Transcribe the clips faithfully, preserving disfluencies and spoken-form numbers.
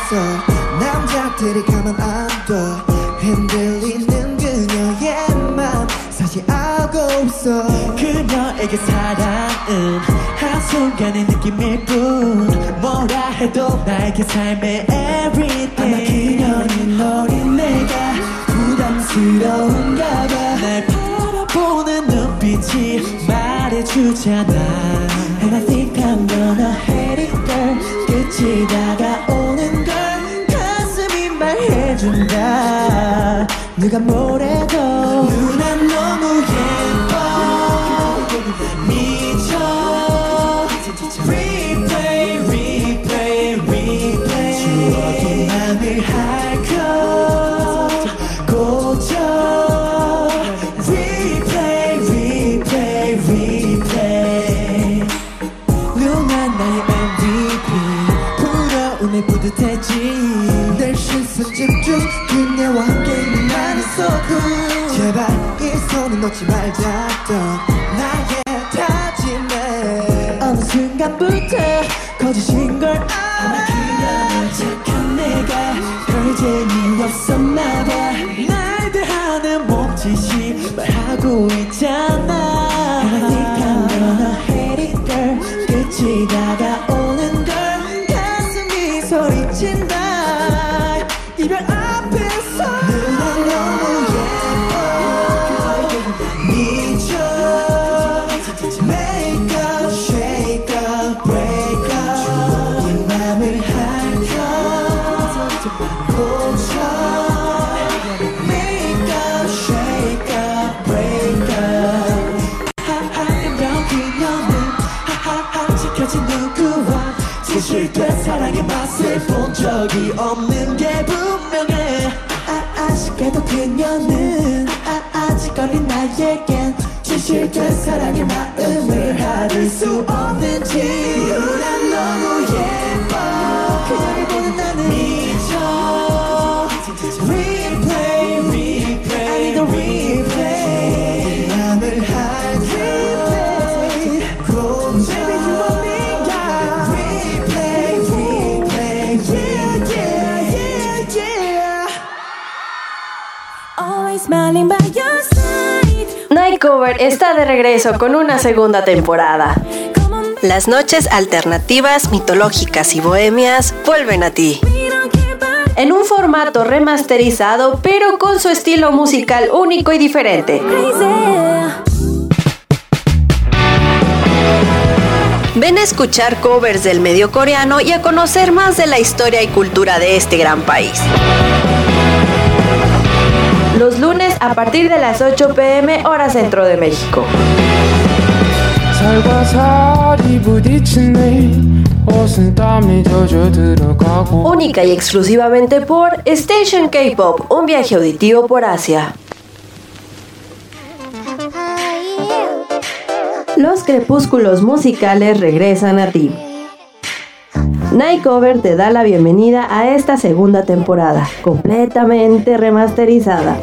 없어 남자들이 가만 안 둬 흔들리는 그녀의 맘 사실 알고 있어 그녀에게 사랑은 한순간의 느낌일 뿐 뭐라 해도 나에게 삶의 everything 아마 그녀는 어린 내가 부담스러운가 봐 날 바라보는 눈빛이 말해주잖아 And I think I'm gonna hate it girl 끝이 다가오는 걸 가슴이 말해준다 누가 뭐래도 누나 너무 예뻐 미쳐 Replay replay replay 추억이 맘을 핥혀 고쳐 Replay replay replay 누나 나의 엠브이피 부러움에 뿌듯해지 늘 시선 집중 그녀와 함께 있는 나는 so cool 제발 이 손은 놓지 말자 또 나의 다짐에 어느 순간부터 거짓인 걸 아마 그녀는 착한 내가 별 재미없었나봐 날 대하는 몸짓이 말하고 있잖아 And I think I'm gonna hate it girl 끝이 다가오는 걸 가슴이 소리친다 이별 앞에서 누나 너무 예뻐 미쳐 Make up, shake up, break up 추억의 맘을 핥혀 고쳐 Make up, shake up, break up 하하하면 그녀는 하하하 지켜진 누구와 진실된 사랑의 맛을 본 적이 없는 게 분명해 아, 아쉽게도 그녀는 아, 아직 어린 나에겐 진실된 사랑의 마음을 알을 수 없는지 누나 너무 예뻐 그녀를 보는 나는 미쳐 Replay replay I need a replay 맘을 핥혀 Baby you want me yeah Replay replay yeah yeah yeah yeah Always smiling by your side. Night Cover está de regreso con una segunda temporada. Las noches alternativas, mitológicas y bohemias vuelven a ti. En un formato remasterizado, pero con su estilo musical único y diferente. Ven a escuchar covers del medio coreano y a conocer más de la historia y cultura de este gran país. Los lunes a partir de las ocho pe eme hora centro de México. Única y exclusivamente por Station K-Pop, un viaje auditivo por Asia. Los crepúsculos musicales regresan a ti. Night Cover te da la bienvenida a esta segunda temporada, completamente remasterizada.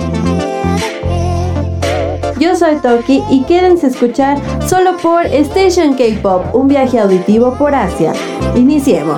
Yo soy Toki y quédense a escuchar solo por Station K-Pop, un viaje auditivo por Asia. Iniciemos.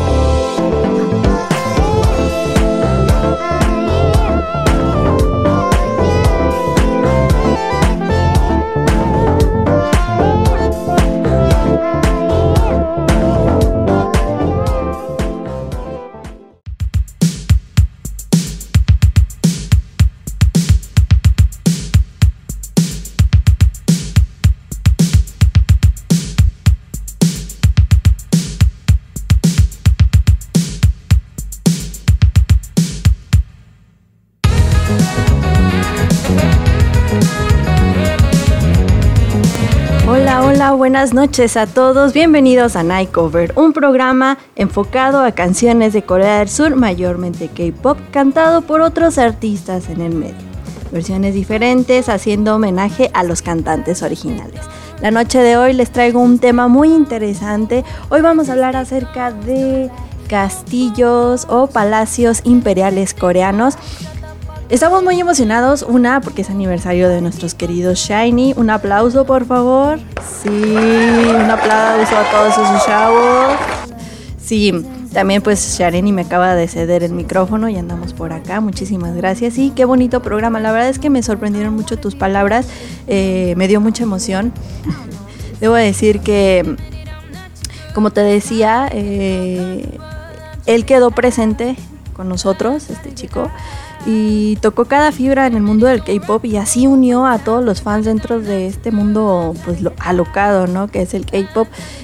Hola, hola, buenas noches a todos. Bienvenidos a Night Cover, un programa enfocado a canciones de Corea del Sur, mayormente K-pop, cantado por otros artistas en el medio. Versiones diferentes haciendo homenaje a los cantantes originales. La noche de hoy les traigo un tema muy interesante. Hoy vamos a hablar acerca de castillos o palacios imperiales coreanos. Estamos muy emocionados, una, porque es aniversario de nuestros queridos SHINee. Un aplauso, por favor. Sí, un aplauso a todos esos chavos. Sí, También pues Shareni me acaba de ceder el micrófono y andamos por acá, muchísimas gracias. Y qué bonito programa, la verdad es que me sorprendieron mucho tus palabras, eh, me dio mucha emoción. Debo decir que, como te decía, eh, él quedó presente con nosotros, este chico, y tocó cada fibra en el mundo del K-pop y así unió a todos los fans dentro de este mundo pues lo, alocado, ¿no? Que es el K-pop.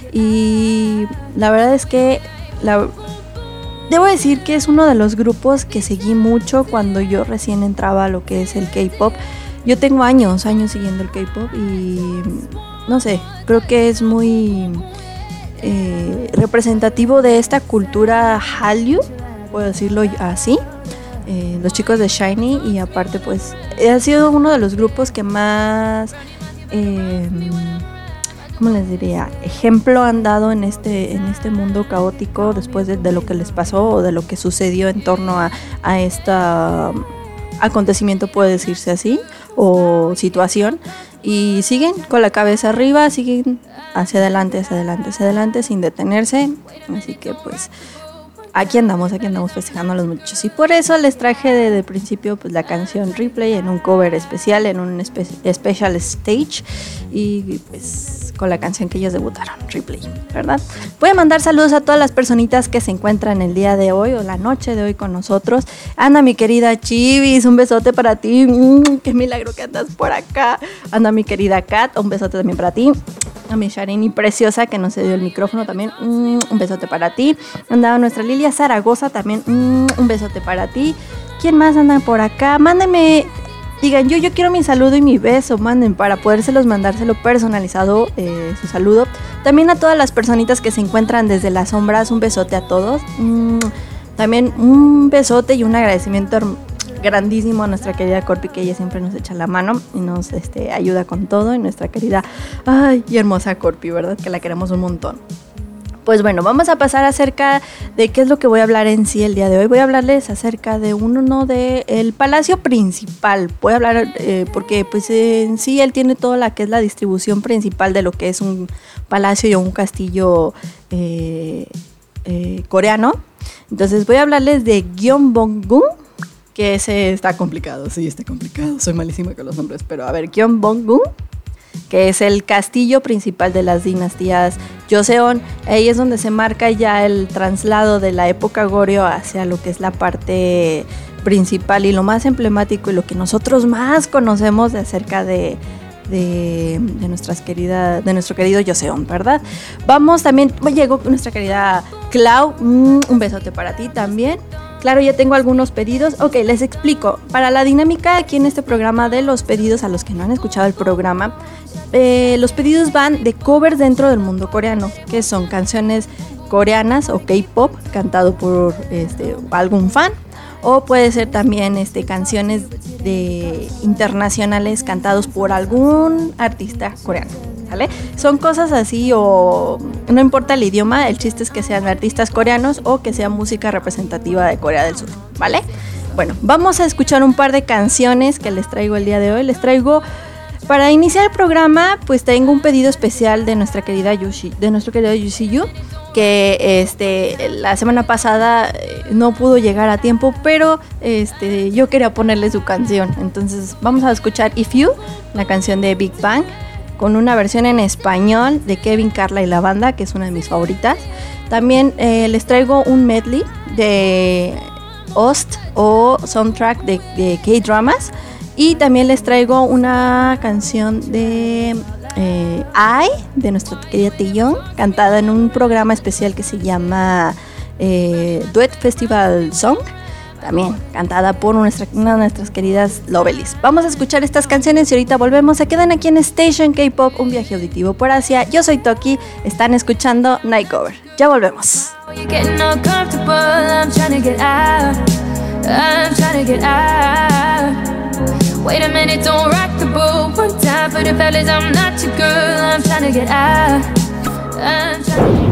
Y la verdad es que la, debo decir que es uno de los grupos que seguí mucho cuando yo recién entraba a lo que es el K-pop. Yo tengo años, años siguiendo el K-pop y no sé, creo que es muy eh, representativo de esta cultura Hallyu, puedo decirlo así. Eh, los chicos de SHINee, y aparte pues ha sido uno de los grupos que más eh, ¿cómo les diría? Ejemplo han dado en este, en este mundo caótico después de, de lo que les pasó o de lo que sucedió en torno a, a este acontecimiento, puede decirse así, o situación, y siguen con la cabeza arriba, siguen hacia adelante, hacia adelante, hacia adelante sin detenerse, así que pues aquí andamos, aquí andamos festejando a los muchachos. Y por eso les traje desde el principio pues la canción Replay en un cover especial, en un espe- special stage. Y pues con la canción que ellos debutaron, Replay, ¿verdad? Voy a mandar saludos a todas las personitas que se encuentran el día de hoy o la noche de hoy con nosotros. Anda mi querida Chivis, un besote para ti. Mm, qué milagro que andas por acá. Anda mi querida Kat, un besote también para ti. A mi Shareni preciosa que nos dio el micrófono también, mm, un besote para ti. Andaba nuestra Lilia Zaragoza también, mm, un besote para ti. ¿Quién más anda por acá? Mándenme, digan yo, yo quiero mi saludo y mi beso, manden para podérselos mandárselo personalizado, eh, su saludo. También a todas las personitas que se encuentran desde las sombras, un besote a todos. Mm, también un besote y un agradecimiento grandísimo a nuestra querida Corpi, que ella siempre nos echa la mano y nos este, ayuda con todo, y nuestra querida ay, y hermosa Corpi, ¿verdad? Que la queremos un montón. Pues bueno, vamos a pasar acerca de qué es lo que voy a hablar en sí el día de hoy. Voy a hablarles acerca de uno de el palacio principal. Voy a hablar eh, porque pues en sí él tiene toda la que es la distribución principal de lo que es un palacio y un castillo eh, eh, coreano. Entonces voy a hablarles de Gyeongbokgung, que ese está complicado, sí, está complicado. Soy malísima con los nombres, pero a ver, Gyeongbokgung, que es el castillo principal de las dinastías Joseon. Ahí es donde se marca ya el traslado de la época Goryeo hacia lo que es la parte principal y lo más emblemático y lo que nosotros más conocemos de acerca de, de, de, nuestras queridas, de nuestro querido Joseon, ¿verdad? Vamos también, llegó nuestra querida Clau, mm, un besote para ti también. Claro, ya tengo algunos pedidos. Ok, les explico. Para la dinámica aquí en este programa de los pedidos, a los que no han escuchado el programa, eh, los pedidos van de covers dentro del mundo coreano, que son canciones coreanas o K-pop cantado por este, algún fan, o puede ser también este, canciones de internacionales cantados por algún artista coreano, ¿vale? Son cosas así, o no importa el idioma, el chiste es que sean artistas coreanos o que sea música representativa de Corea del Sur, ¿vale? Bueno, vamos a escuchar un par de canciones que les traigo el día de hoy. Les traigo, para iniciar el programa, pues tengo un pedido especial de nuestra querida Yushi, de nuestro querido Yushi Yu, que este, la semana pasada no pudo llegar a tiempo, pero este, yo quería ponerle su canción. Entonces vamos a escuchar If You, la canción de Big Bang, con una versión en español de Kevin, Carla y la banda, que es una de mis favoritas. También eh, les traigo un medley de O S T o soundtrack de, de K-dramas. Y también les traigo una canción de eh, I, de nuestro querida Taeyeon, cantada en un programa especial que se llama eh, Duet Festival Song. También cantada por nuestra, una de nuestras queridas Lovelis. Vamos a escuchar estas canciones y ahorita volvemos. Se quedan aquí en Station K-Pop, un viaje auditivo por Asia. Yo soy Toki, están escuchando Night Cover. Ya volvemos. Wait a minute, don't rock the boat. One time for the fellas, I'm not your girl. I'm trying to get out. I'm trying.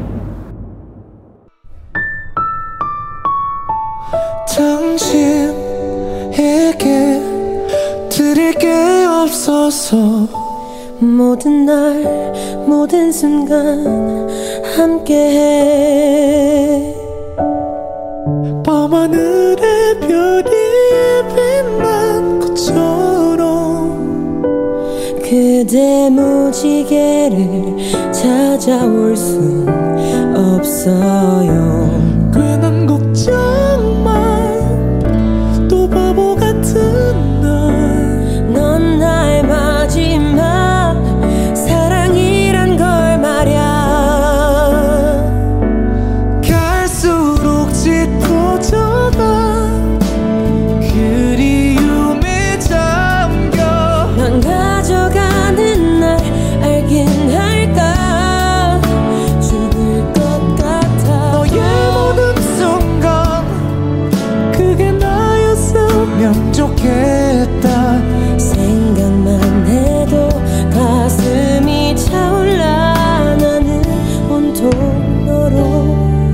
당신에게 드릴 게 없어서 모든 날 모든 순간 함께해 밤하늘의 별이 빛난 것처럼 그대 무지개를 찾아올 순 없어요. 괜한 걱정만 또 바보 같은 날 넌 나의 마지막 사랑이란 걸 말야. 갈수록 짙어져가 그리움에 잠겨 난 가져가는 날 알긴 할까. 죽을 것 같아. 너의 모든 순간 그게 나였으면 좋겠다. 생각만 해도 가슴이 차올라. 나는 온통 너로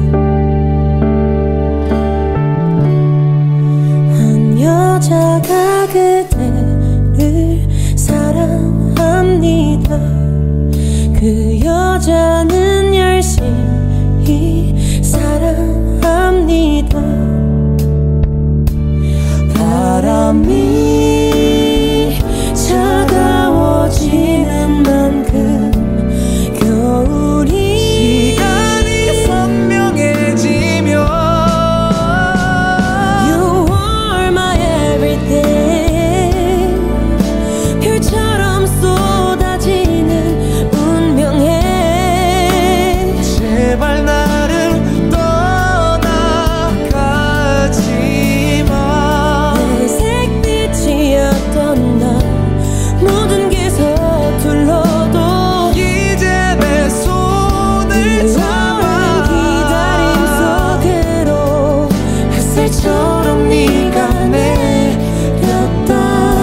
한 여자가 그대를 사랑합니다. 그 여자는 열심히 사랑합니다. 바람이 차가워지는 만큼 겨울이 시간이 선명해지며 You are my everything. 별처럼 쏟아지는 운명에 제발 나를 떠나가지 마. 내 색빛이었던 나 모든 게 서툴러도 이제 내 손을 잡아 기다림 속으로 햇살처럼 네가 내렸다.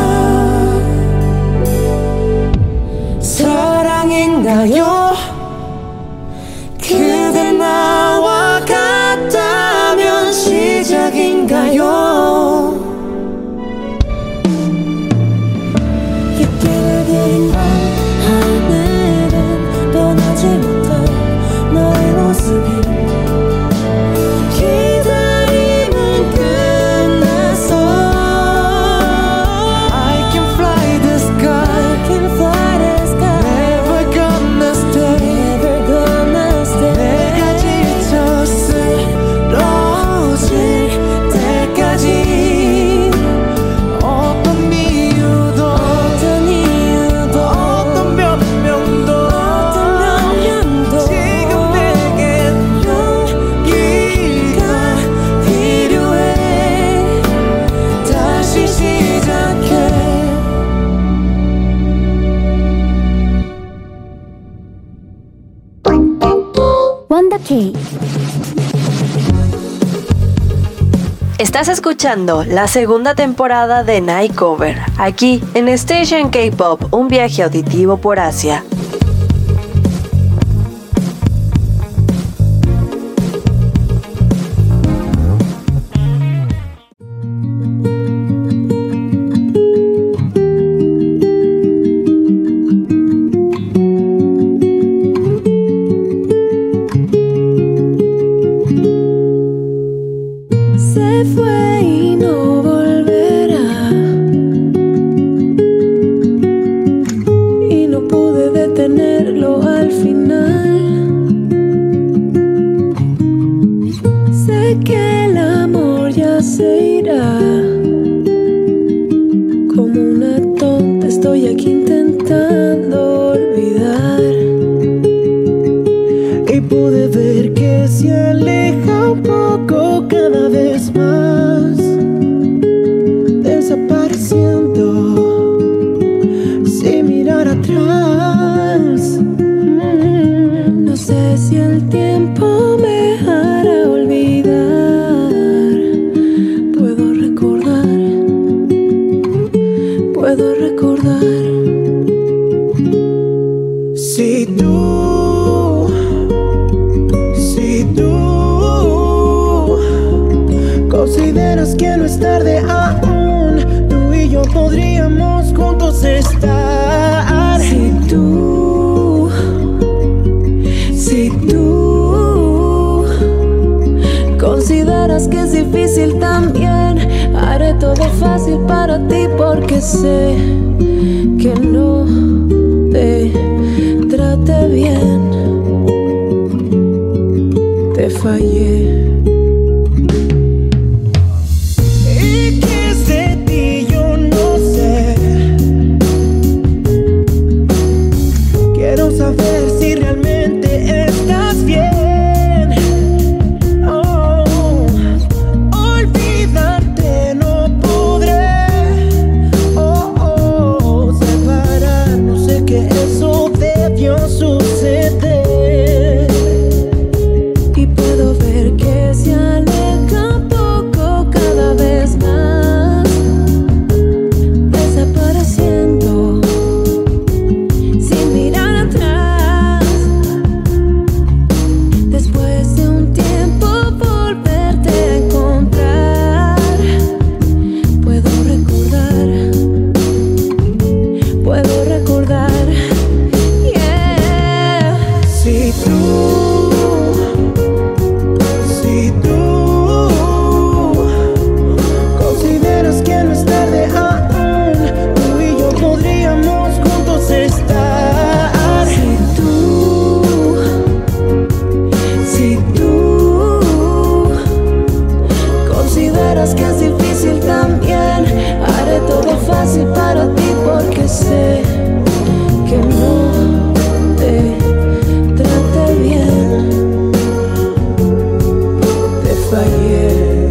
사랑인가요? 그대 나와 같다면 시작인가요? 깊게 그린 밤하늘은 떠나지 못한 너의 모습이 기다림은 끝났어. I can fly the sky. I can fly the sky. Never gonna stay. Never gonna stay. 내가 지쳐 쓰러질 때까지 어떤 이유도 어떤 이유도 어떤 변명도 어떤 변명도 지금 내겐 용기가 필요해. 다시 시작해. Wanda K. Estás escuchando la segunda temporada de Night Cover, aquí en Station K-Pop, un viaje auditivo por Asia. Se fue y no volverá, y no pude detenerlo al final. Sé que el amor ya se irá. Como una tonta estoy aquí intentando olvidar, y pude ver que se aleja un poco cada vez más, desapareciendo sin mirar atrás. Mm, No sé si el tiempo me hará olvidar. Puedo recordar, puedo recordar. Si tú, si tú consideras que no es tarde aún, tú y yo podríamos juntos estar. Si tú, si tú consideras consideras que es difícil también, haré todo fácil para ti porque sé que no te traté bien, te fallé. ¿Y qué es de ti? Yo no sé. Quiero saber si realmente estás bien. Oh, olvidarte no podré. Oh, oh, separar, no sé qué eso debió suceder. Y puedo ver que se aleja poco cada vez más, desapareciendo sin mirar atrás. Después de un tiempo volverte a encontrar, puedo recordar, puedo recordar, yeah. Si tú Si tú consideras que no es tarde aún, tú y yo podríamos juntos estar. Si tú, si tú consideras que es difícil también, haré todo fácil para ti porque sé que no te traté bien, te fallé.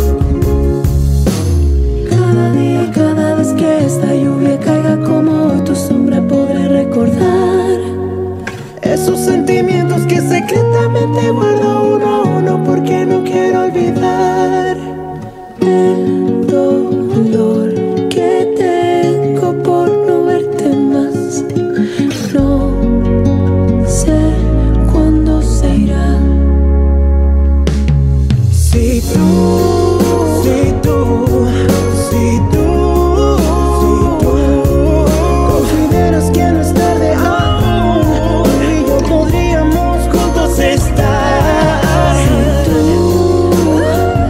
Cada día, cada vez que esta lluvia caiga como hoy, tu sombra podré recordar esos sentimientos que secretamente guardo uno a uno porque no quiero olvidar el dolor que tengo por no verte más. No sé cuándo se irá. Si tú, si tú, si tú, si tú consideras que no es tarde aún, tú y yo podríamos juntos estar. Si tú,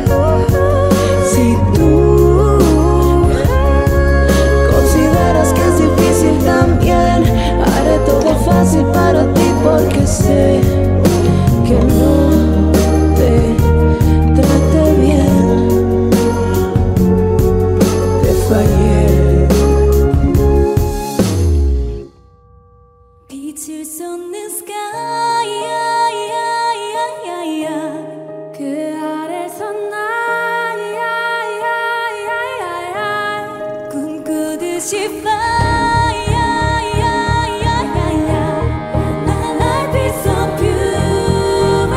si tú consideras que es difícil también, haré todo fácil para ti porque sé que no te traté bien, te fallé. 빛을 쏟는 sky 그 아래서 날 꿈꾸듯이 fly. My life is so pure.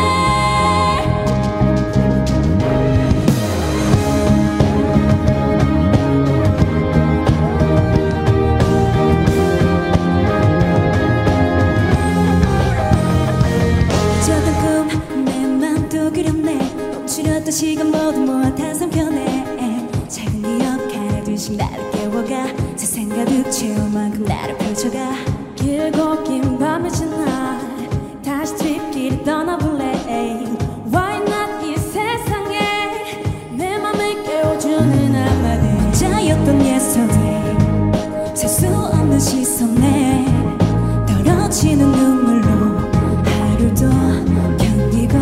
잊었던 꿈, 내 맘도 그렸네. 멈추렸던 시간 모두 모아 한상편에 작은 기억 하나둘씩 나를 깨워가. 세상 가득 채울 만큼 나를 펼쳐가. 길고 긴 밤을 지나 다시 뒷길을 떠나볼래. Why not 이 세상에 내 맘을 깨워주는 한마디. 혼자였던 yesterday 살 수 없는 시선에 떨어지는 눈물로 하루도 견디고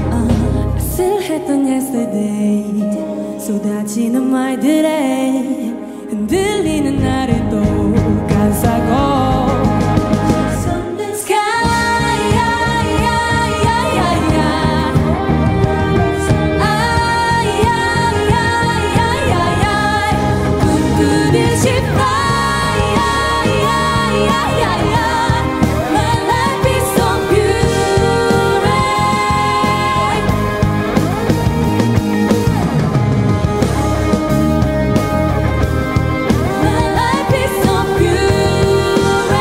아슬했던 yesterday 쏟아지는 말들에 흔들리는 나를 또 감싸고 쏟는 sky 꿈꾸듯이 fly. My life is so pure. My life is so pure.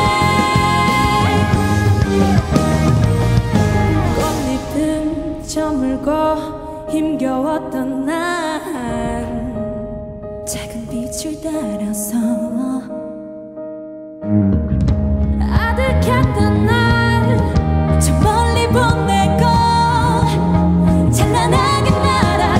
꽃잎은 저물고 힘겨웠던 난 작은 빛을 따라서 아득했던 날 저 멀리 보내고 찬란하게 날아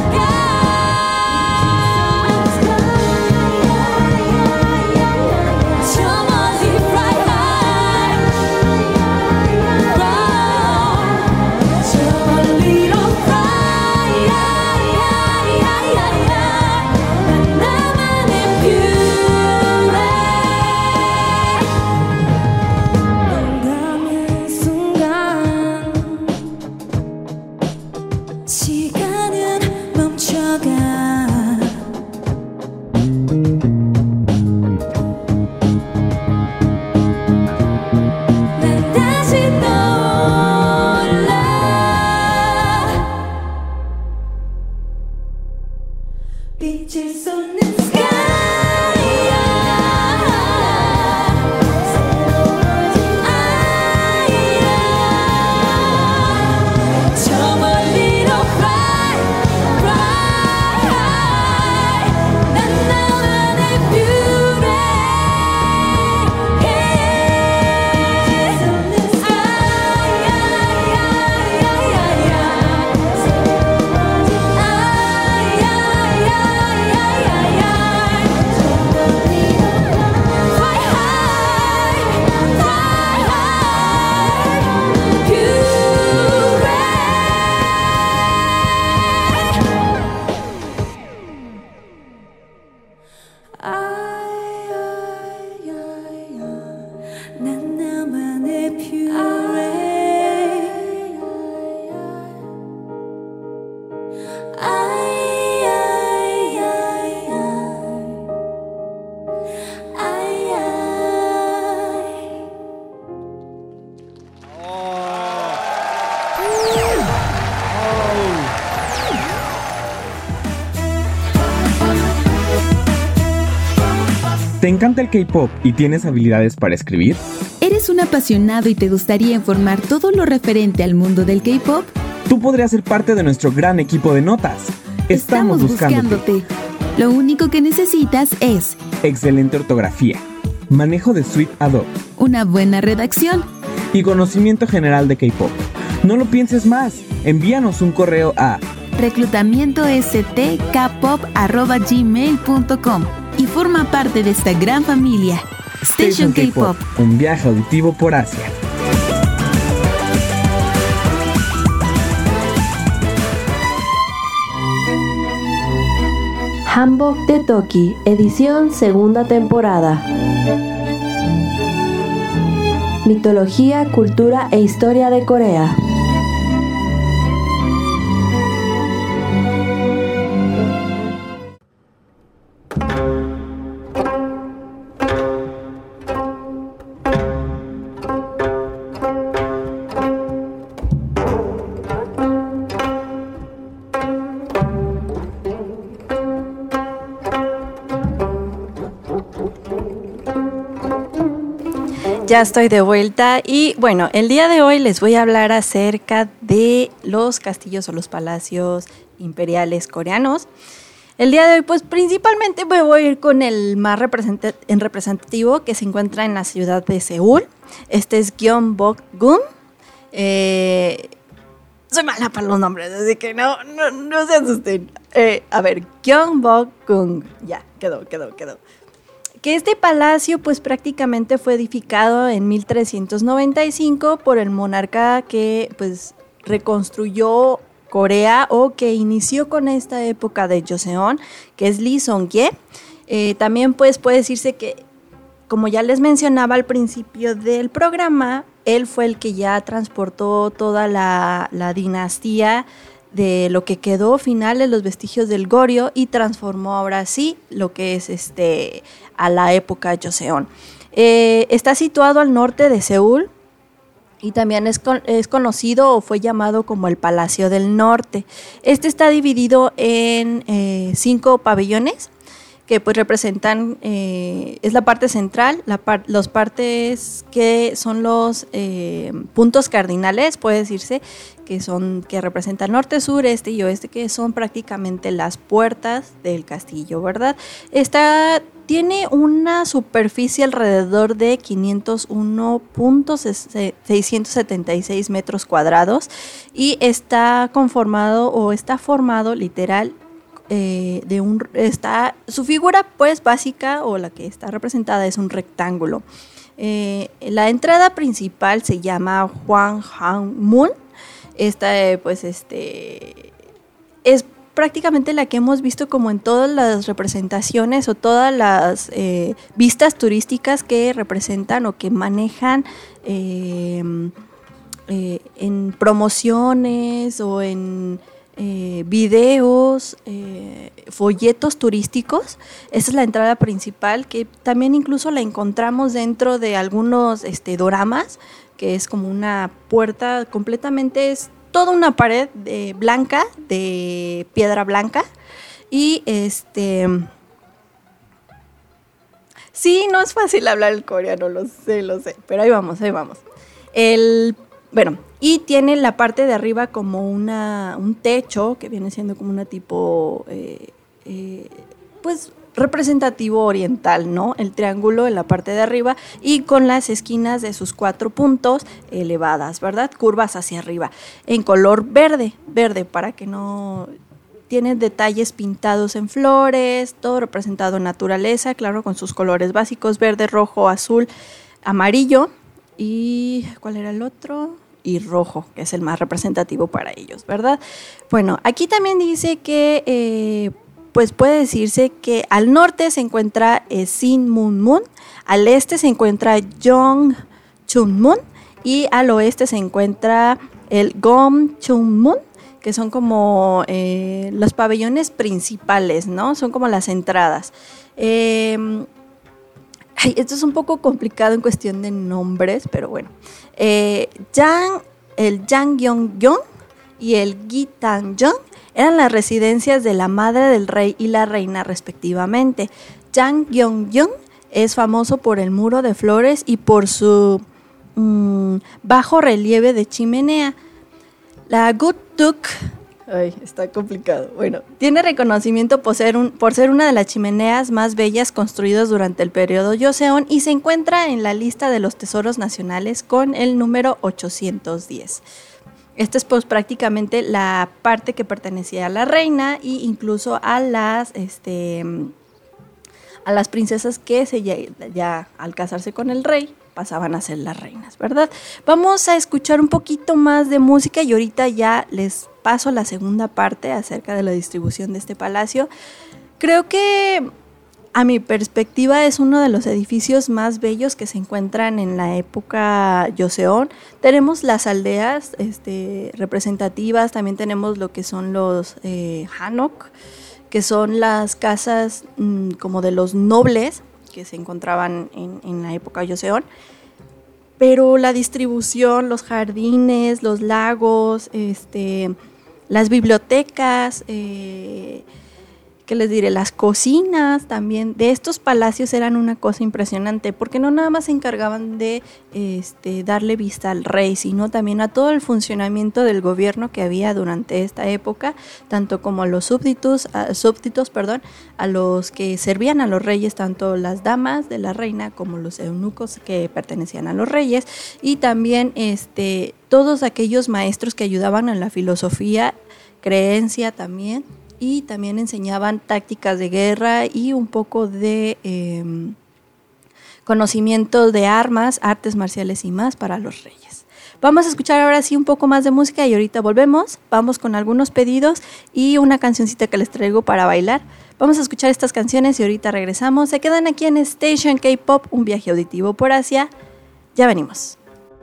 ¿Te encanta el K-pop y tienes habilidades para escribir? ¿Eres un apasionado y te gustaría informar todo lo referente al mundo del K-pop? Tú podrías ser parte de nuestro gran equipo de notas. Estamos, Estamos buscándote. buscándote. Lo único que necesitas es excelente ortografía, manejo de suite Adobe, una buena redacción y conocimiento general de K-pop. No lo pienses más. Envíanos un correo a reclutamiento s t k pop arroba gmail punto com y forma parte de esta gran familia. Station, Station K-pop, un viaje auditivo por Asia. Hanbok de Toki, edición segunda temporada. Mitología, cultura e historia de Corea. Ya estoy de vuelta y bueno, el día de hoy les voy a hablar acerca de los castillos o los palacios imperiales coreanos. El día de hoy pues principalmente me voy a ir con el más represent- en representativo que se encuentra en la ciudad de Seúl. Este es Gyeongbokgung. Eh, soy mala para los nombres, así que no, no, no se asusten. Eh, a ver, Gyeongbokgung. Ya, quedó, quedó, quedó. Que este palacio pues prácticamente fue edificado en mil trescientos noventa y cinco por el monarca que pues reconstruyó Corea o que inició con esta época de Joseon, que es Lee Song-hye. Eh, también pues puede decirse que, como ya les mencionaba al principio del programa, él fue el que ya transportó toda la, la dinastía de lo que quedó finales, los vestigios del Goryeo, y transformó ahora sí lo que es este a la época Joseon. Eh, está situado al norte de Seúl y también es, con, es conocido o fue llamado como el Palacio del Norte. Este está dividido en eh, cinco pabellones que pues representan, eh, es la parte central, la par, los partes que son los eh, puntos cardinales, puede decirse, que son que representan norte, sur, este y oeste, que son prácticamente las puertas del castillo, ¿verdad? Esta tiene una superficie alrededor de quinientos uno punto seiscientos setenta y seis metros cuadrados y está conformado o está formado literal Eh, de un está su figura pues básica o la que está representada es un rectángulo. Eh, la entrada principal se llama Hwanghanmun. Esta eh, pues este es prácticamente la que hemos visto como en todas las representaciones o todas las eh, vistas turísticas que representan o que manejan eh, eh, en promociones o en Eh, videos, eh, folletos turísticos. Esa es la entrada principal, que también incluso la encontramos dentro de algunos este, doramas, que es como una puerta completamente, es toda una pared de, blanca, de piedra blanca, y este... Sí, no es fácil hablar el coreano, lo sé, lo sé, pero ahí vamos, ahí vamos. El Bueno, y tiene la parte de arriba como una un techo que viene siendo como una tipo, eh, eh, pues representativo oriental, ¿no? El triángulo en la parte de arriba y con las esquinas de sus cuatro puntos elevadas, ¿verdad? Curvas hacia arriba, en color verde, verde para que no... Tiene detalles pintados en flores, todo representado en naturaleza, claro, con sus colores básicos, verde, rojo, azul, amarillo. Y ¿cuál era el otro? Y rojo, que es el más representativo para ellos, ¿verdad? Bueno, aquí también dice que, eh, pues puede decirse que al norte se encuentra eh, Sinmunmun, al este se encuentra Yongchunmun y al oeste se encuentra el Gomchunmun, que son como eh, los pabellones principales, ¿no? Son como las entradas. Eh, Ay, esto es un poco complicado en cuestión de nombres, pero bueno. Eh, Yang, el Jangyongyeong y el Gitanjeong eran las residencias de la madre del rey y la reina respectivamente. Jangyongyeong es famoso por el muro de flores y por su mmm, bajo relieve de chimenea. La Gut Duk, ay, está complicado. Bueno, tiene reconocimiento por ser, un, por ser una de las chimeneas más bellas construidas durante el periodo Joseon y se encuentra en la lista de los tesoros nacionales con el número ochocientos diez. Esta es pues prácticamente la parte que pertenecía a la reina e incluso a las, este, a las princesas que se ya, ya al casarse con el rey pasaban a ser las reinas, ¿verdad? Vamos a escuchar un poquito más de música y ahorita ya les paso la segunda parte acerca de la distribución de este palacio. Creo que a mi perspectiva es uno de los edificios más bellos que se encuentran en la época Joseon. Tenemos las aldeas este, representativas, también tenemos lo que son los eh, hanok, que son las casas mmm, como de los nobles que se encontraban en, en la época Joseon, pero la distribución, los jardines, los lagos, este, las bibliotecas, eh, ¿qué les diré? Las cocinas también de estos palacios eran una cosa impresionante, porque no nada más se encargaban de este, darle vista al rey, sino también a todo el funcionamiento del gobierno que había durante esta época, tanto como a los súbditos, a, súbditos, perdón, a los que servían a los reyes, tanto las damas de la reina como los eunucos que pertenecían a los reyes, y también este, todos aquellos maestros que ayudaban en la filosofía, creencia también, y también enseñaban tácticas de guerra y un poco de eh, conocimiento de armas, artes marciales y más para los reyes. Vamos a escuchar ahora sí un poco más de música y ahorita volvemos. Vamos con algunos pedidos y una cancioncita que les traigo para bailar. Vamos a escuchar estas canciones y ahorita regresamos. Se quedan aquí en Station K-Pop, un viaje auditivo por Asia. Ya venimos.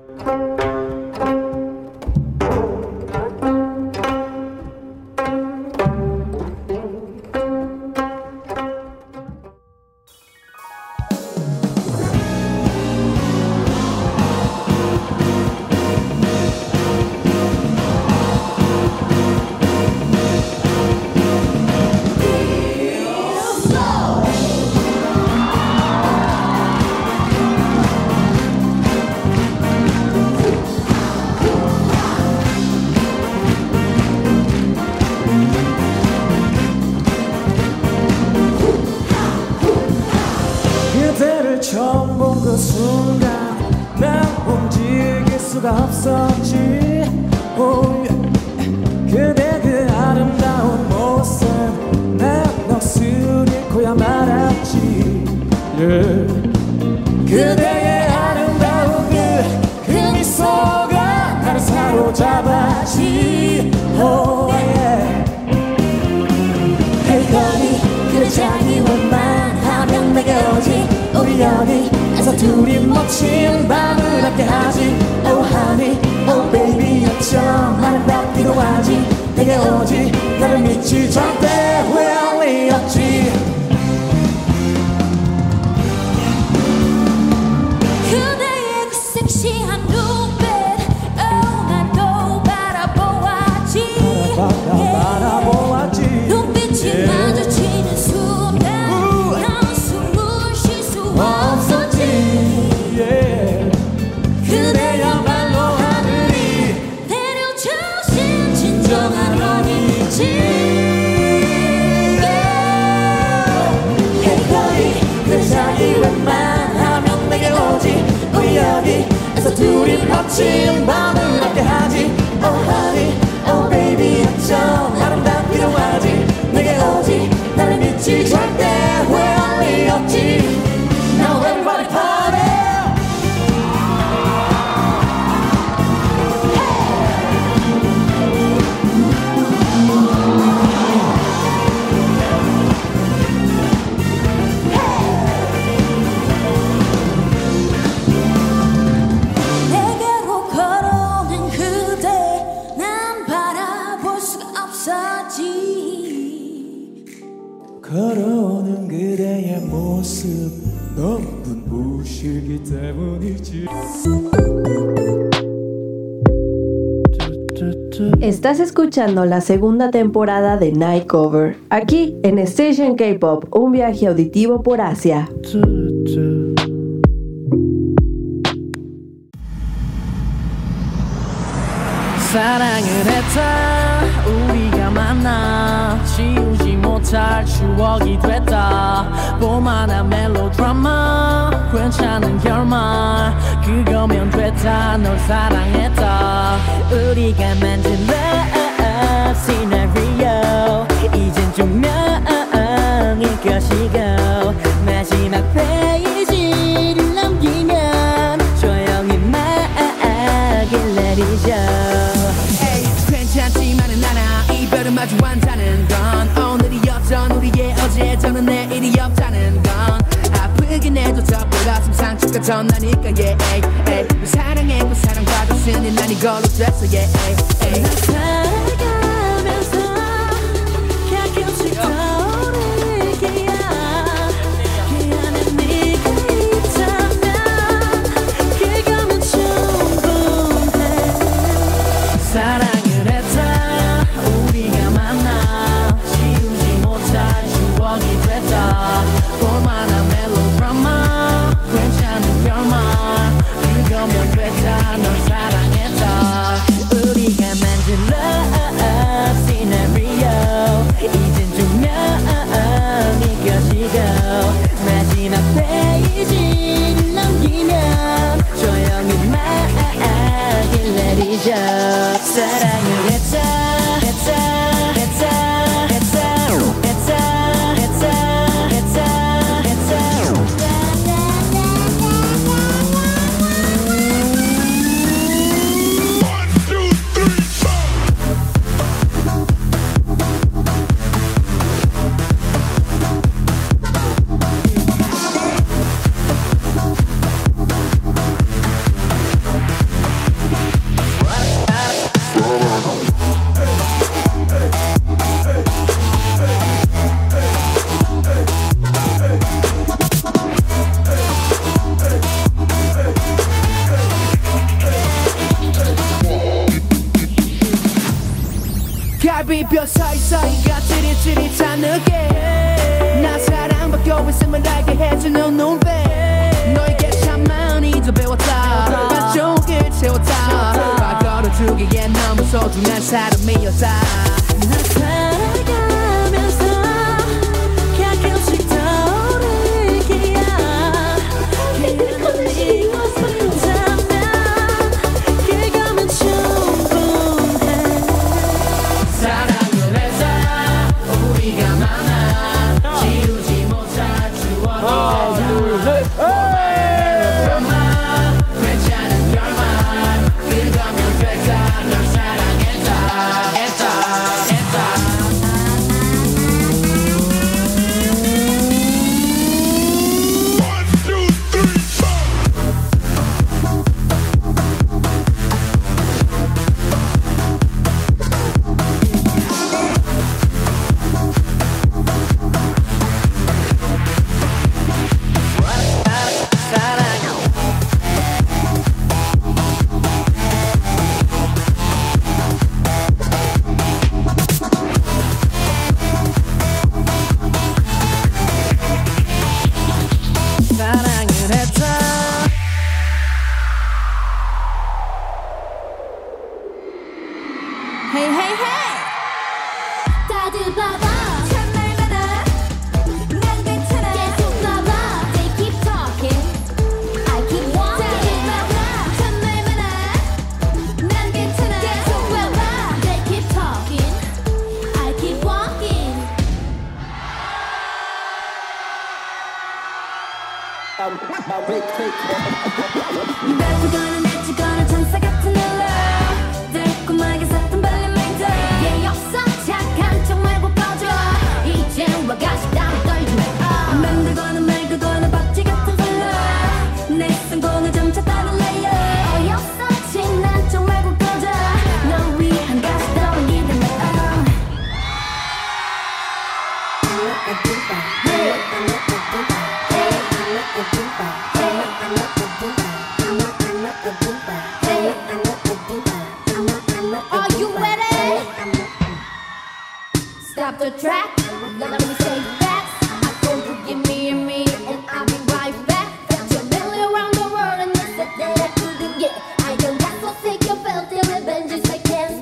처음 본 그 순간 난 움직일 수가 없었지 oh, yeah. 그대 그 아름다운 모습 난 넋을 잃고야 말았지 yeah. 그대의 아름다운 그, 그 미소가 나를 사로잡았지 oh, yeah. Hey 거리 그 장이 원만하면 내게 오지 우리 여기에서 둘이 멋진 밤을 함께하지 Oh honey, oh baby 어쩜 아름답기도 하지 내게 오지 나를 믿지 절대 후회할 리 없지 그대의 그 섹시한 눈빛 Oh 나도 바라보았지 바라, 바라보았지 눈빛이 yeah. 마주치는 순간 없었지 yeah. 그대야말로 하늘이 내려주신 진정한 언니지 해거리 그 사이 웬만하면 내게 오지 우리 여기에서 둘이 멋진 밤을 함께하지 Oh honey, oh baby 어쩜 아름답기도 하지 내게 오지 나를 믿지 절대 후회할 리 없지 Now everybody party! 내게로 걸어오는 그대 난 바라볼 수가 없었지 걸어오는 그대의 모습 너무 눈부시기 때문이지 Estás escuchando la segunda temporada de Night Cover, aquí en Station K-Pop, un viaje auditivo por Asia. 뚜뚜 사랑을 했다 우리가 만나 지우지 못할 추억이 됐다 봄하나 멜로드라마 괜찮은 결말 그거면 됐다 널 사랑했다 우리가 만든 love scenario 이젠 종명일 것이고 마지막 페이지를 넘기면 조용히 막을 내리죠 에이 괜찮지만은 않아 이별을 마주 한다는 건 오늘이었던 우리의 어제 저는 내일이 없다는 건 아프긴 해도 더 가슴 상처가 더 나니까 yeah, 에이, 에이. 사랑했고 사랑받았으니 난 이걸로 됐어 yeah, 에이, 에이. 살아가면서 가끔씩 떠오르기야 그 안에 네가 있다면 그거면 충분해 사랑을 했다 우리가 만나 지우지 못할 추억이 됐다 볼만한 멜로드라마 괜찮은 결말 그거면 됐다 널 사랑했다 우리가 만든 love scenario 이젠 종명일 것이고 마지막 페이지를 넘기면 조용히 막을 내리죠 사랑을 했다 했다 했다 했다 했다 했다 했다 했다 갈비뼈 사이사이가 찌릿찌릿한 느낌 나 사랑받고 있음을 알게 해주는 눈빛 너에게 참 많이 더 배웠다 가족을 채웠다 과거를 두기엔 너무 소중한 사람이었다 나 살아가면서 가끔씩 떠오르기야 그거는 이was었다면 그거면 충분해 사랑을 했다 우리가 만나 지우지 못할 추억이 괜찮은 결말 그거면 됐다 널 사랑했다 했다 했다 사랑을 했다 Hey, hey, hey! 다들 봐봐. 참말 많아. 난 괜찮아. 계속 봐봐. They keep talking. I keep walking. 다들 봐봐. 참말 많아. 난 괜찮아. 계속 봐봐. They keep talking. I keep walking. 나쁘거나 내치거나 천사 같은 널 달콤하게 샀던 발림인데 얘 없어 착한 척 말고 꺼져 이젠 와가 싶다고 떨지 마 만들거나 말거나 박쥐 같은 설레 내 성공을 점차 따른 레이어 어이없어 친한 척 말고 꺼져 널 위한 가시 떠올리는 말 Are you ready? Stop the track. Let me say facts. I told you give me a minute and I'll be right back. Got your belly around the world and you said that I couldn't get. I don't got so sick you felt the revenge is I can't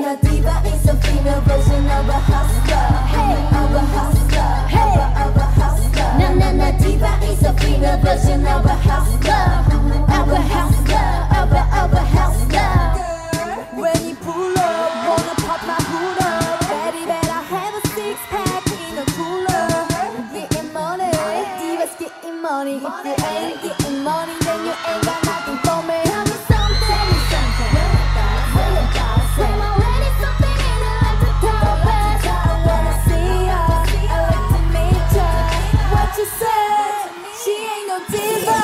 a diva is a female version of a hustler. Hey, of a hustler. Hey, of a hustler. Na na na, diva is a female version of a hustler. Of a hustler. Of a of a hustler. When you pull up, wanna pop my hood up. Daddy better have a six pack in a cooler. Getting money, divas getting money. If you ain't getting money, then you ain't got nothing for me. Tell me something, tell me something. What you gotta say? I'm already something in it like the top best. I wanna see ya, I like to meet ya. What you say? She ain't no diva.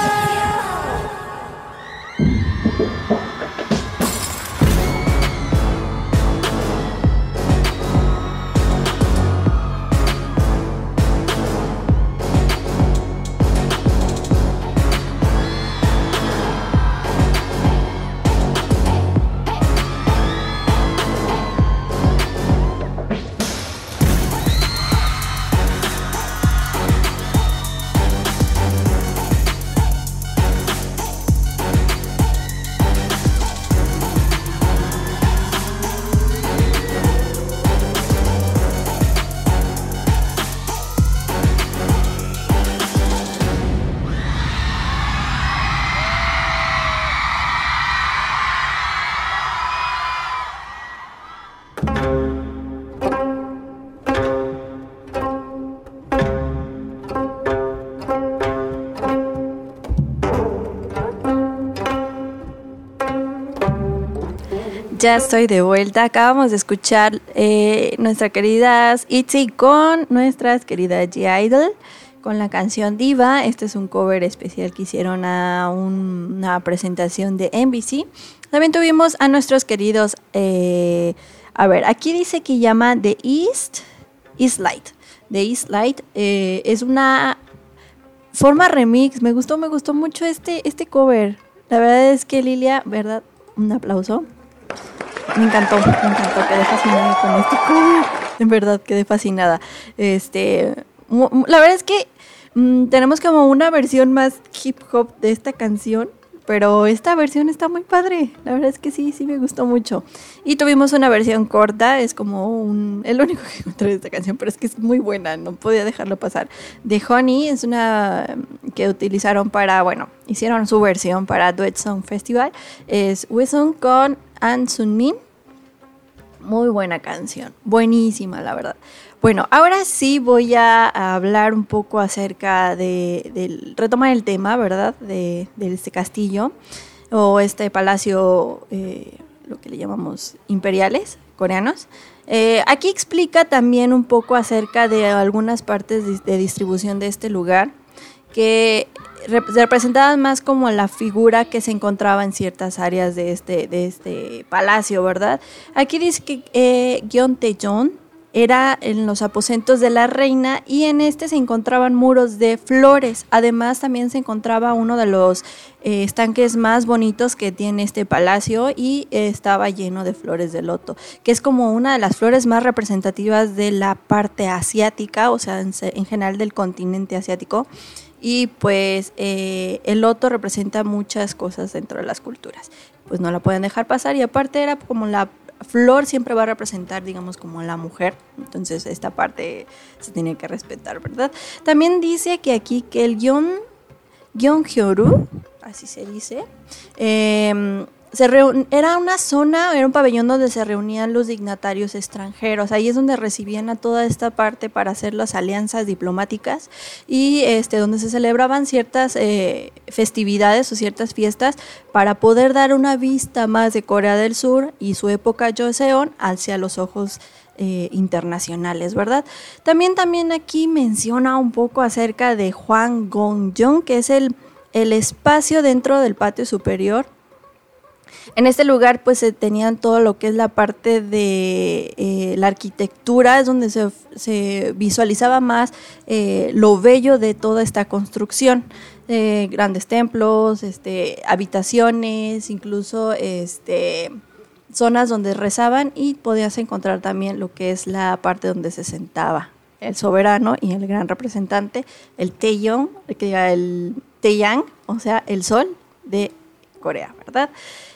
Ya estoy de vuelta. Acabamos de escuchar eh, nuestra querida ITZY con nuestras queridas G-Idol con la canción Diva. Este es un cover especial que hicieron a un, una presentación de N B C. También tuvimos a nuestros queridos, eh, a ver, aquí dice que llama The East, East Light. The East Light eh, es una forma remix. Me gustó, me gustó mucho este, este cover. La verdad es que Lilia, ¿verdad? Un aplauso. Me encantó, me encantó, quedé fascinada con este cover. En verdad, quedé fascinada. Este, la verdad es que mmm, tenemos como una versión más hip hop de esta canción, pero esta versión está muy padre. La verdad es que sí, sí me gustó mucho. Y tuvimos una versión corta, es como un, el único que encontré de esta canción, pero es que es muy buena, no podía dejarlo pasar. The Honey es una que utilizaron para, bueno, hicieron su versión para Duet Song Festival. Es Wesung con An Sunmin. Muy buena canción, buenísima la verdad. Bueno, ahora sí voy a hablar un poco acerca de, de retomar el tema, ¿verdad? De, de este castillo o este palacio, eh, lo que le llamamos imperiales coreanos. Eh, aquí explica también un poco acerca de algunas partes de, de distribución de este lugar que representaban más como la figura que se encontraba en ciertas áreas de este, de este palacio, ¿verdad? Aquí dice que eh, Gyeongtaejeon era en los aposentos de la reina y en este se encontraban muros de flores. Además también se encontraba uno de los eh, estanques más bonitos que tiene este palacio y eh, estaba lleno de flores de loto, que es como una de las flores más representativas de la parte asiática, o sea, en, en general del continente asiático. Y pues eh, el loto representa muchas cosas dentro de las culturas. Pues no la pueden dejar pasar y aparte era como la flor siempre va a representar, digamos, como la mujer. Entonces esta parte se tiene que respetar, ¿verdad? También dice que aquí que el Gyeong, Gyeonggyeoru, así se dice, eh, se reun- era una zona, era un pabellón donde se reunían los dignatarios extranjeros. Ahí es donde recibían a toda esta parte para hacer las alianzas diplomáticas y este, donde se celebraban ciertas eh, festividades o ciertas fiestas para poder dar una vista más de Corea del Sur y su época Joseon hacia los ojos eh, internacionales, ¿verdad? También, también aquí menciona un poco acerca de Hwanggongjong, que es el, el espacio dentro del patio superior. En este lugar pues se tenían todo lo que es la parte de eh, la arquitectura, es donde se, se visualizaba más eh, lo bello de toda esta construcción, eh, grandes templos, este, habitaciones, incluso este, zonas donde rezaban y podías encontrar también lo que es la parte donde se sentaba el soberano y el gran representante, el Taeyong, el, el Taeyang, o sea, el sol de Corea, ¿verdad?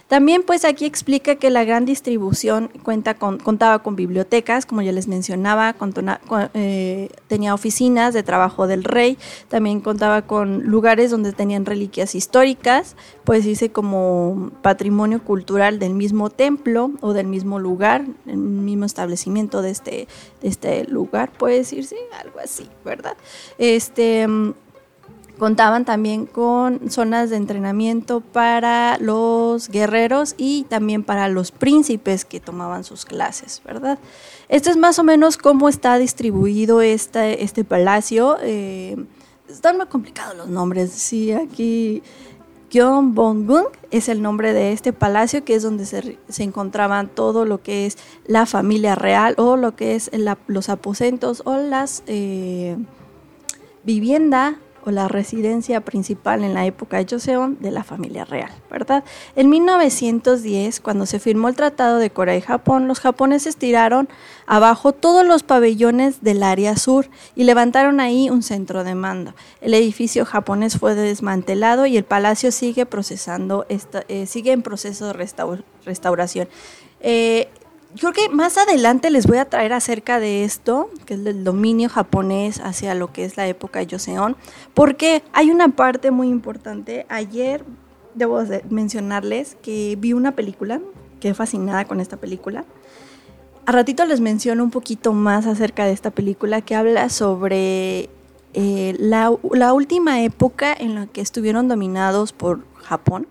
También pues aquí explica que la gran distribución cuenta con, contaba con bibliotecas, como ya les mencionaba, con, con, eh, tenía oficinas de trabajo del rey, también contaba con lugares donde tenían reliquias históricas, pues dice como patrimonio cultural del mismo templo o del mismo lugar, el mismo establecimiento de este, de este lugar, puede decirse, algo así, ¿verdad? Este... Contaban también con zonas de entrenamiento para los guerreros y también para los príncipes que tomaban sus clases, ¿verdad? Esto es más o menos cómo está distribuido este, este palacio. Eh, están muy complicados los nombres. Sí, aquí Gyeongbokgung es el nombre de este palacio, que es donde se, se encontraban todo lo que es la familia real o lo que es la, los aposentos o las eh, vivienda o la residencia principal en la época de Joseon de la familia real, ¿verdad? En mil novecientos diez, cuando se firmó el Tratado de Corea y Japón, los japoneses tiraron abajo todos los pabellones del área sur y levantaron ahí un centro de mando. El edificio japonés fue desmantelado y el palacio sigue procesando esta, eh, sigue en proceso de restaur, restauración. Eh, Yo creo que más adelante les voy a traer acerca de esto, que es el dominio japonés hacia lo que es la época de Joseon, porque hay una parte muy importante. Ayer debo de mencionarles que vi una película, quedé fascinada con esta película. A ratito les menciono un poquito más acerca de esta película que habla sobre eh, la, la última época en la que estuvieron dominados por Japón.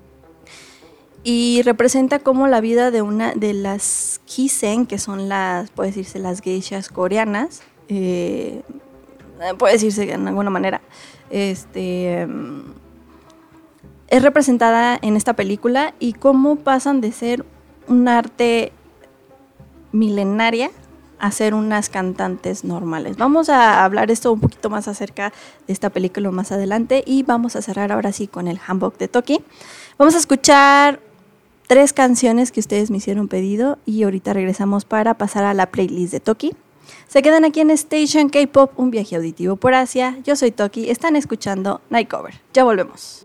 Y representa como la vida de una de las kisen, que son las, puede decirse, las geishas coreanas, eh, puede decirse de alguna manera, este, es representada en esta película y cómo pasan de ser un arte milenaria a ser unas cantantes normales. Vamos a hablar esto un poquito más acerca de esta película más adelante y vamos a cerrar ahora sí con el Hanbok de Toki. Vamos a escuchar tres canciones que ustedes me hicieron pedido y ahorita regresamos para pasar a la playlist de Toki. Se quedan aquí en Station K-Pop, un viaje auditivo por Asia. Yo soy Toki, están escuchando Night Cover. Ya volvemos.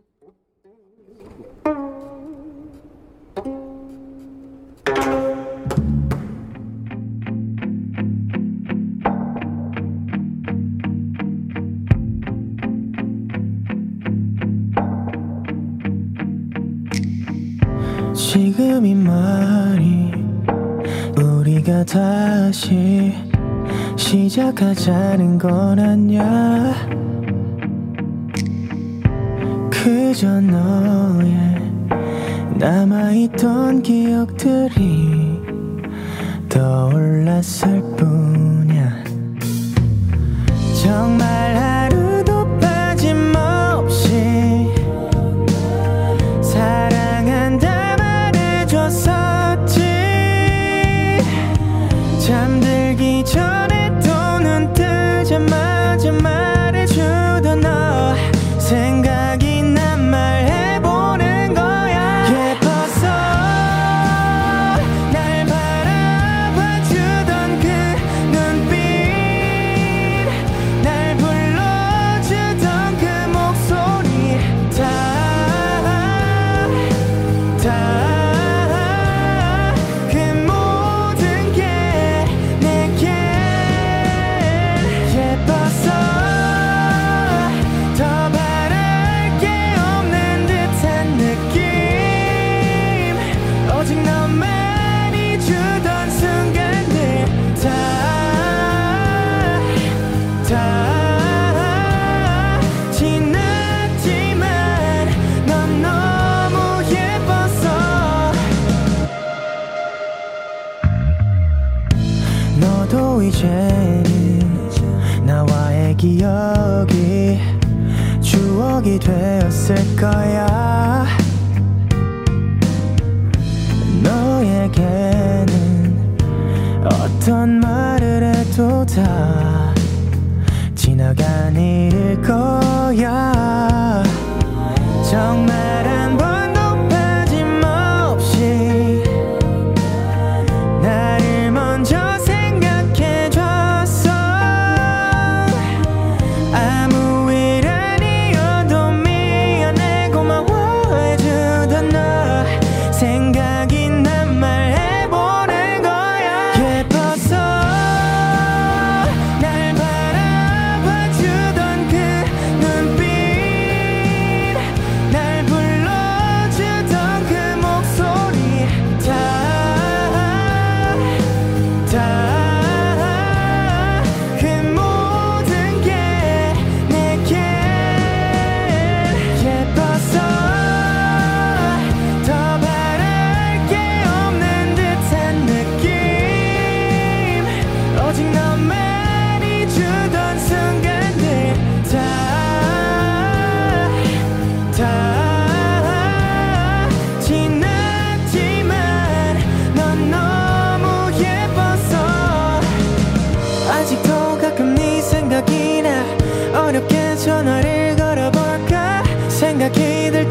지금 이 말이 우리가 다시 시작하자는 건 아냐 그저 너의 남아있던 기억들이 떠올랐을 뿐이야 정말 하루도 빠짐없이 사랑한다 잠들기 전에 또 눈 뜨자마자 말해주던 너 생각이 난 말해보는 거야 예뻐서 날 바라봐주던 그 눈빛 날 불러주던 그 목소리 다 다 이제는 나와의 기억이 추억이 되었을 거야 너에게는 어떤 말을 해도 다 지나간 일일 거야 정말 한 번도 빠짐없이 나를 먼저 아무 일 아니어도 미안해 고마워해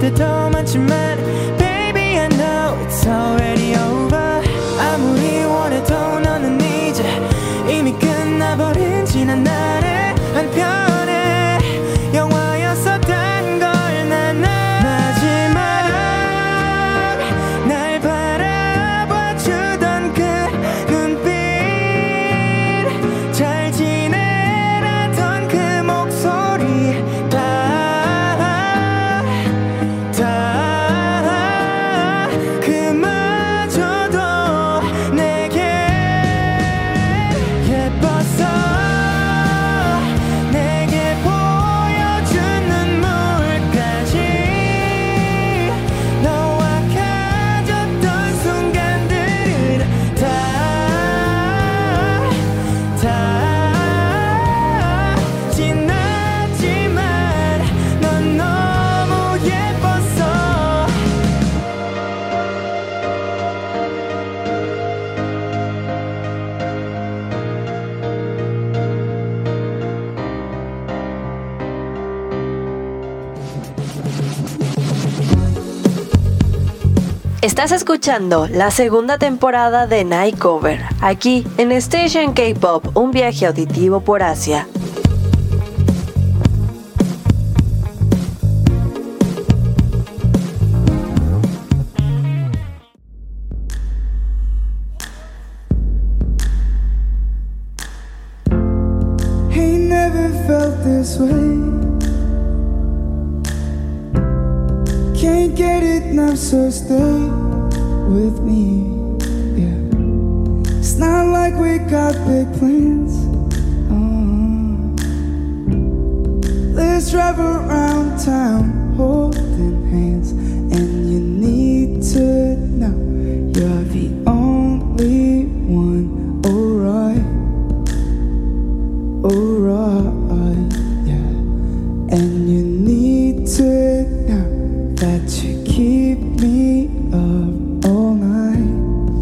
때도 많지만 Baby I know it's already over. 아무리 원해도 너는 이제 이미 끝나버린 지난 날의 한편의 영화였었단 걸 난 마지막 날 바라봐주던 그 눈빛 잘 지내라던 그 목소리 다 다 그마저도 내게 예뻤어. 내게 보여준 눈물까지 너와 가졌던 순간들은 다 다 지났지만 넌 너무 예뻤어. Estás escuchando la segunda temporada de Night Cover, aquí en Station K-Pop, un viaje auditivo por Asia. Ain't never felt this way. Can't get it now, so stay with me. Yeah, it's not like we got big plans. Uh, let's drive around town holding hands. And you need to know you're the only one. Alright, alright, yeah. And you need to know that you keep me up all night,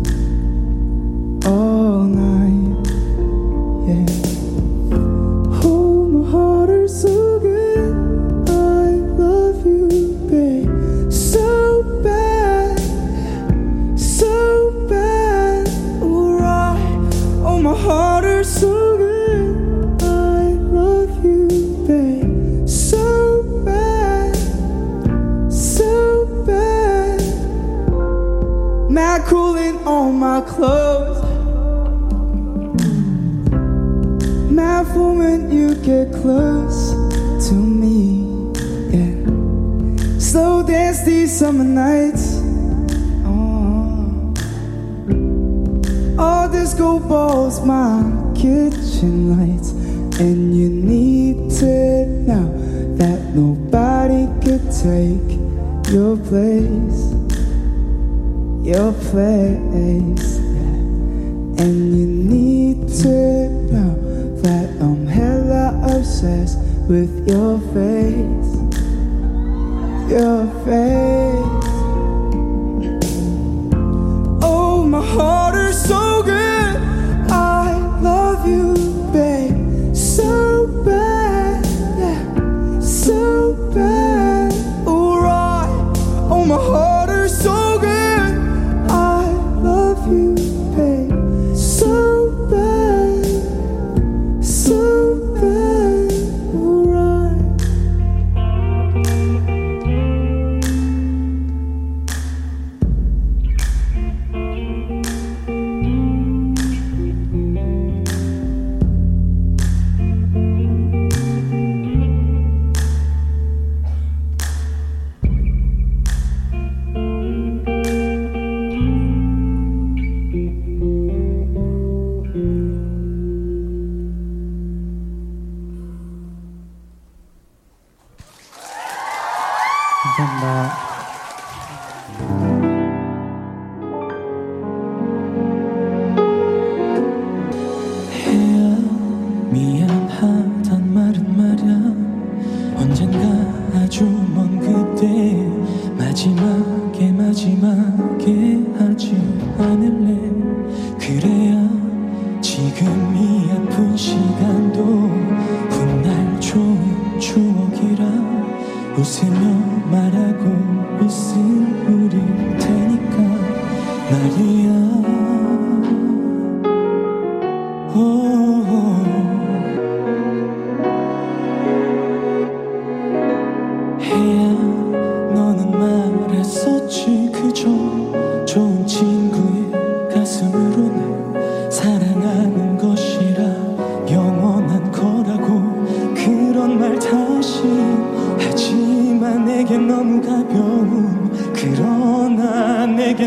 all night, yeah. Oh, my heart is so good. I love you, babe, so bad, so bad. Alright. Oh, my heart is so good. I love you, babe, so bad, so bad. Mad cooling on my clothes. Mad for when you get close to me. Yeah. Slow dance these summer nights. Oh. All disco balls, my kitchen lights. And you need to know that nobody could take your place, your place, yeah. And you need to know that I'm hella obsessed with your face, your face. Oh, my heart is so good. I love you, babe, so bad, yeah, so bad. Alright. Oh, my heart is so good. I love you, babe, so bad, so bad. Alright.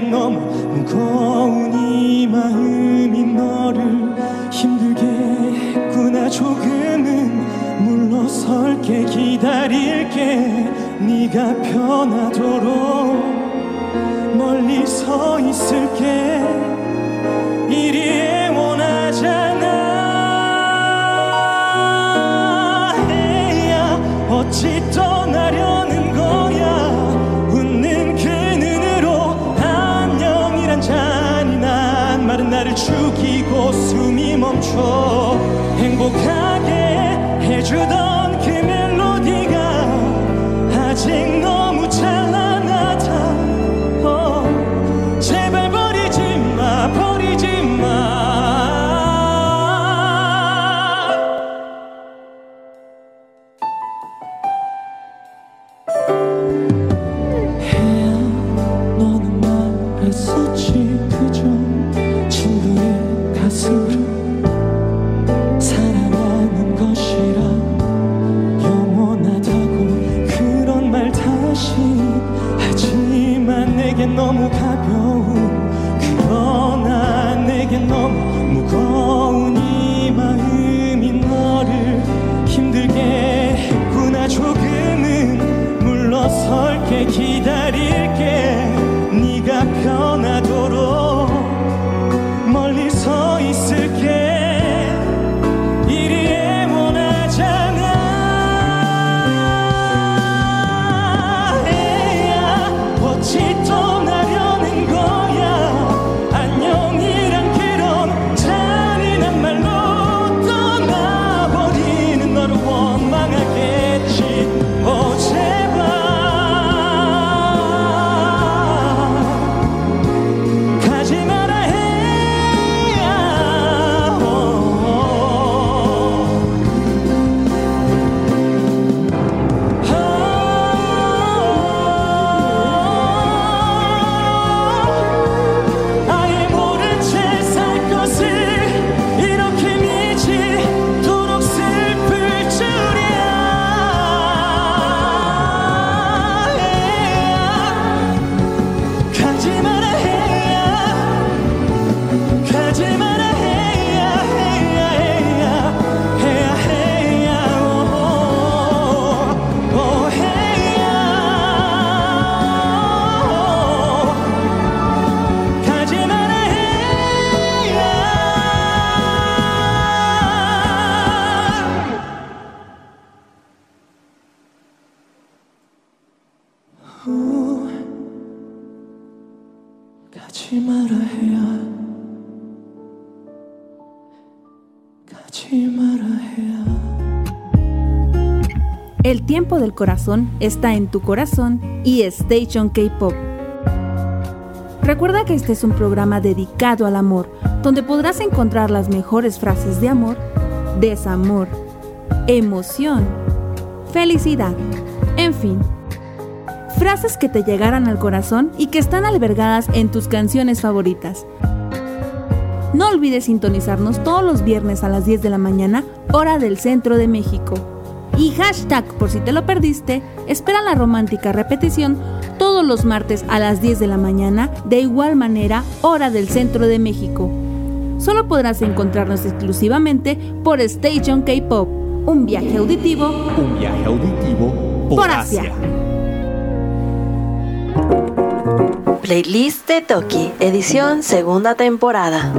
내겐 너무 무거운 이 마음이 너를 힘들게 했구나. 조금은 물러설게 기다릴게. 네가 변하도록 멀리 서 있을게. 이리 애원하잖아. 해야 어찌 떠나려는 거야. 웃는 그 눈으로 안녕이란 잔인한 말은 나를 죽이고 숨이 멈춰. 행복하게 해주던 그 멜로디가 아직 너무 찬란하다. 어, 제발 버리지 마, 버리지 마. 해야 너는 말했었지. 그저 친구의 가슴으로 사랑하는 것이라 영원하다고 그런 말 다시 하지만 내겐 너무 가벼운 그러나 내겐 너무 무거운 이 마음이 너를 힘들게 했구나. 조금은 물러설게 기다릴게. 네가 변하도록 멀리 서 있을게. 이리 애원하잖아. 해야 어찌 떠나려는 거야. 안녕이란 그런 잔인한 말로 떠나버리는 너를 원망하겠지. 오 제발 가지 마라 해야. 아예 모른 채 살 것을 이렇게 미치도록 슬플 줄이야. 가지 마라 해야. 가지 마라 해야. 해야 해야 해야 해야. 오, 오 해야. 가지 마라 해야. 오, 가지 마라 해야. 가지 마라 해야. El tiempo del corazón está en tu corazón y Station K-Pop. Recuerda que este es un programa dedicado al amor, donde podrás encontrar las mejores frases de amor, desamor, emoción, felicidad, en fin. Frases que te llegarán al corazón y que están albergadas en tus canciones favoritas. No olvides sintonizarnos todos los viernes a las diez de la mañana, hora del centro de México. Y hashtag, por si te lo perdiste, espera la romántica repetición todos los martes a las diez de la mañana, de igual manera, hora del centro de México. Solo podrás encontrarnos exclusivamente por Station K-Pop, un viaje auditivo, Un viaje auditivo por, por Asia. Playlist de Toki, edición segunda temporada.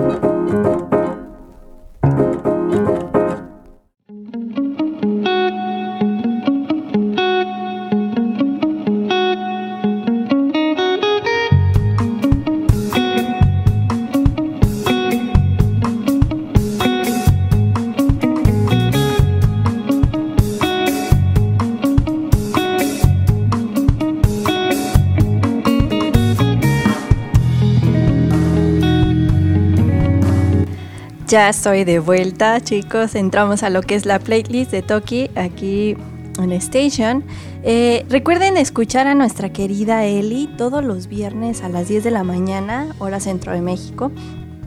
Ya estoy de vuelta, chicos. Entramos a lo que es la playlist de Toki aquí en Station. Eh, recuerden escuchar a nuestra querida Eli todos los viernes a las diez de la mañana, hora centro de México.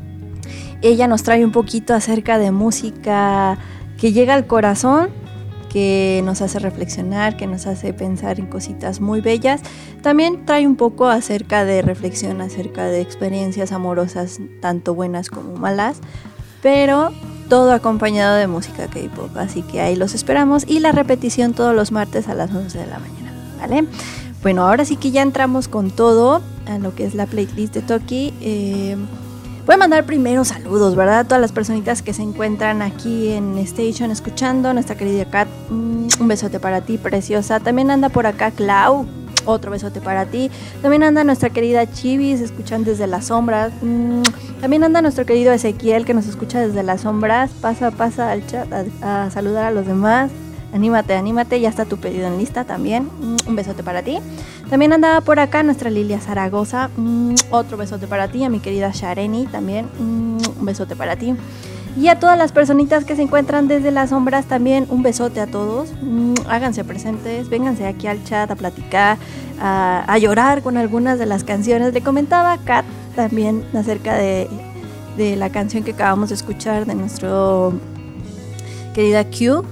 Ella nos trae un poquito acerca de música que llega al corazón, que nos hace reflexionar, que nos hace pensar en cositas muy bellas. También trae un poco acerca de reflexión, acerca de experiencias amorosas, tanto buenas como malas, pero todo acompañado de música K-pop, así que ahí los esperamos, y la repetición todos los martes a las once de la mañana, ¿vale? Bueno, ahora sí que ya entramos con todo a lo que es la playlist de Toki. Eh, voy a mandar primero saludos, ¿verdad? A todas las personitas que se encuentran aquí en Station escuchando. Nuestra querida Kat, mm, un besote para ti, preciosa. También anda por acá Clau, otro besote para ti. También anda nuestra querida Chivis, escuchan desde las sombras. Mm, también anda nuestro querido Ezequiel, que nos escucha desde las sombras. Pasa, pasa al chat a, a saludar a los demás. Anímate, anímate, ya está tu pedido en lista también. Un besote para ti. También andaba por acá nuestra Lilia Zaragoza. Otro besote para ti. A mi querida Shareni también. Un besote para ti. Y a todas las personitas que se encuentran desde las sombras también, un besote a todos. Háganse presentes, vénganse aquí al chat a platicar, a, a llorar con algunas de las canciones. Le comentaba a Kat también acerca de, de la canción que acabamos de escuchar de nuestro querida Q.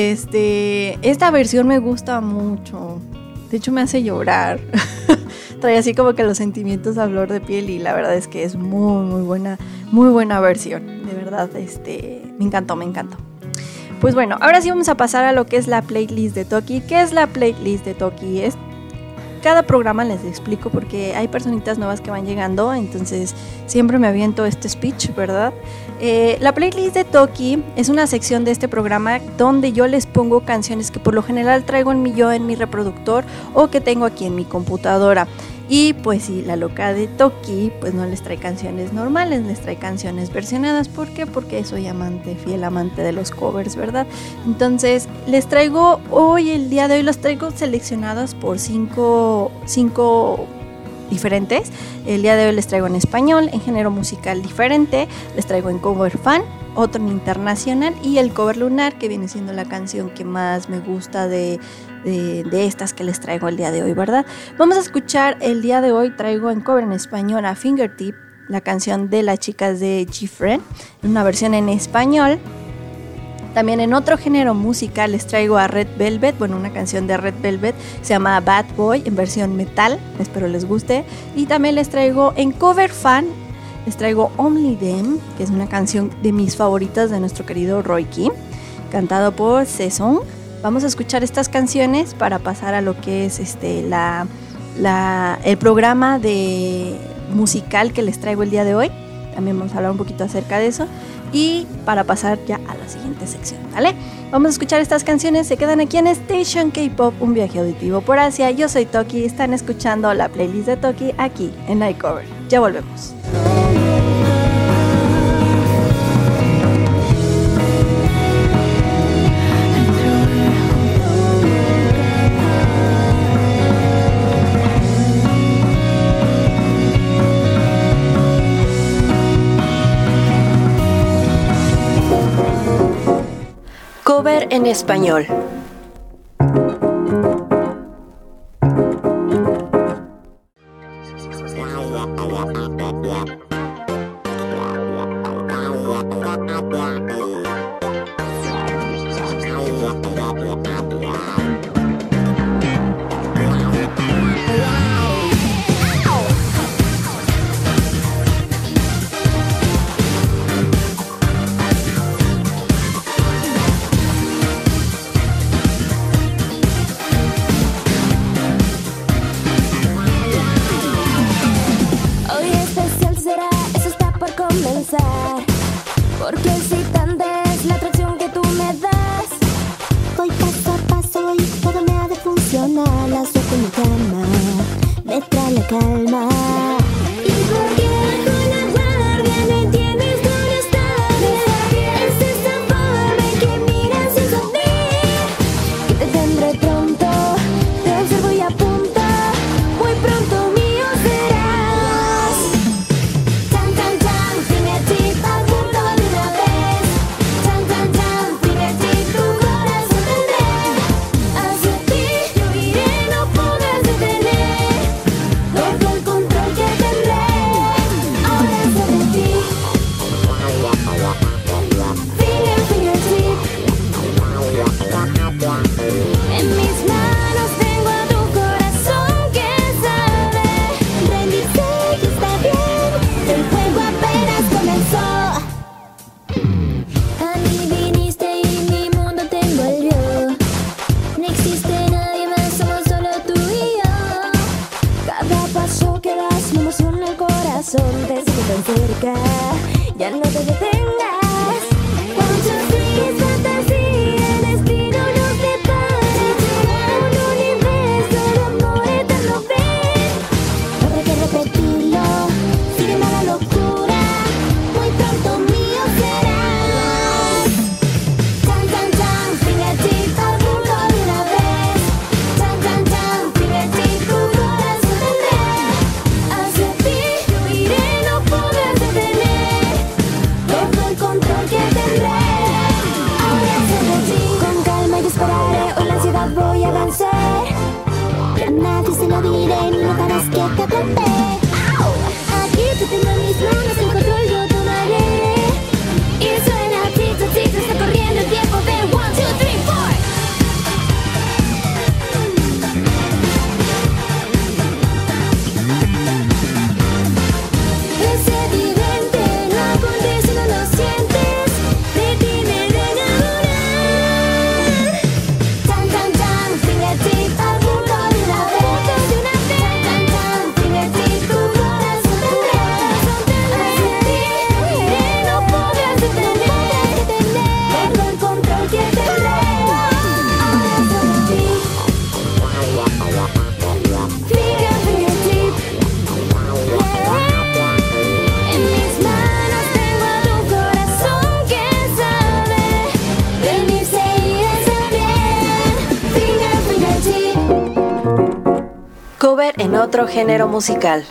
Este, esta versión me gusta mucho, de hecho me hace llorar. Trae así como que los sentimientos a flor de piel, y la verdad es que es muy muy buena, muy buena versión, de verdad, este, me encantó, me encantó. Pues bueno, ahora sí vamos a pasar a lo que es la playlist de Toki. ¿Qué es la playlist de Toki? Es cada programa les explico porque hay personitas nuevas que van llegando, entonces siempre me aviento este speech, ¿verdad? Eh, la playlist de Toki es una sección de este programa donde yo les pongo canciones que por lo general traigo en mi yo en mi reproductor o que tengo aquí en mi computadora. Y pues sí, la loca de Toki pues no les trae canciones normales, les trae canciones versionadas. ¿Por qué? Porque soy amante, fiel amante de los covers, ¿verdad? Entonces les traigo hoy, el día de hoy, los traigo seleccionadas por cinco, cinco diferentes. El día de hoy les traigo en español, en género musical diferente, les traigo en cover fan, otro en internacional y el cover lunar, que viene siendo la canción que más me gusta de... De, de estas que les traigo el día de hoy, ¿verdad? Vamos a escuchar el día de hoy, traigo en cover en español a Fingertip, la canción de las chicas de G-Friend, en una versión en español. También en otro género musical les traigo a Red Velvet, bueno, una canción de Red Velvet, se llama Bad Boy, en versión metal, espero les guste. Y también les traigo en cover fan, les traigo Only Them, que es una canción de mis favoritas de nuestro querido Roy Kim, cantado por Sesong. Vamos a escuchar estas canciones para pasar a lo que es este la, la el programa de musical que les traigo el día de hoy. También vamos a hablar un poquito acerca de eso y para pasar ya a la siguiente sección, ¿vale? Vamos a escuchar estas canciones, se quedan aquí en Station K-Pop, un viaje auditivo por Asia. Yo soy Toki, están escuchando la playlist de Toki aquí en iCover. Ya volvemos. Cover en español. Porque el excitante es la atracción que tú me das. Voy paso a paso y todo me ha de funcionar. La suerte en mi cama me trae la calma. Y porque bajo la guardia no entiendes dónde estás. Es esa forma en que miras sin sonreír. Y te tendré pronto, te observo y apunto. Muy pronto mío serás. Tan tan tan, fingertip al punto de una vez. Tan tan tan, fingertip tu corazón tendré. Hacia ti yo iré, no podrás detener. Porque tan cerca, ya no te detengas. One, two, three, es fantasía, el destino nos depara. Un universo de amor eterno, ven. No habrá que repetirlo, sigue mala locura, muy pronto mío serás. Chan, chan, chan, fingertip al mundo de una vez. Chan, chan, chan, fingertip, tu corazón tendré. Hacia ti yo iré, no podrás detener todo el control que tendré. Ahora sobre ti, con calma yo esperaré, hoy la ansiedad voy a vencer. Y a nadie se lo diré, ni notarás que te atrapé. Aquí te tengo en mis manos, el control yo tomaré. Y suena tic-tac, tic-tac, está corriendo el tiempo. Ven, one, two, three, four. Es evidente, no acontece, no lo sientes. De ti me de enamorar. Chan, chan, chan, fingertip al mundo de una vez. Chan, chan, chan, fingertip, tu corazón tendré. Hacia ti iré, no podrás detener todo el control que tendré. Ahora sobre ti, finger, fingertip, yeah. En mis manos tengo a tu corazón que sabe de mis heridas también. Finger, fingertip. Cover en otro género musical.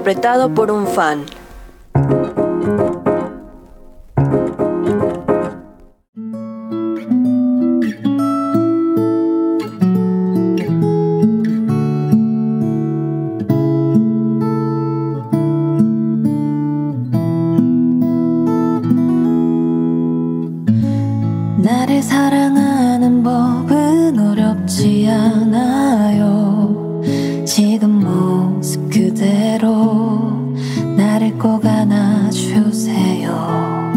interpretado por un fan. 나를 사랑하는 법은 어렵지 않아요. 지금 모습 그대로 나를 꼭 안아주세요.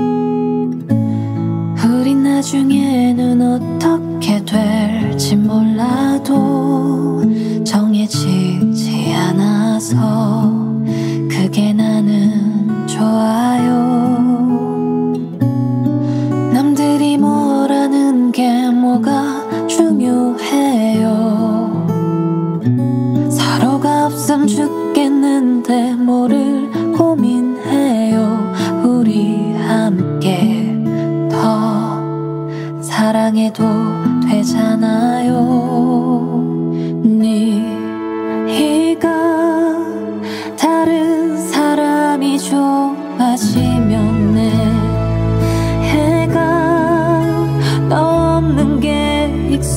우리 나중에는 어떻게 될지 몰라도 정해지지 않아서 그게 나는 좋아요. 남들이 뭐라는 게 뭐가 중요해요. 서로가 없음 죽겠는데 뭐를 고민해요. 우리 함께 더 사랑해도 되잖아요. 네가 다른 사람이 좋아지면 내 해가 너 없는 게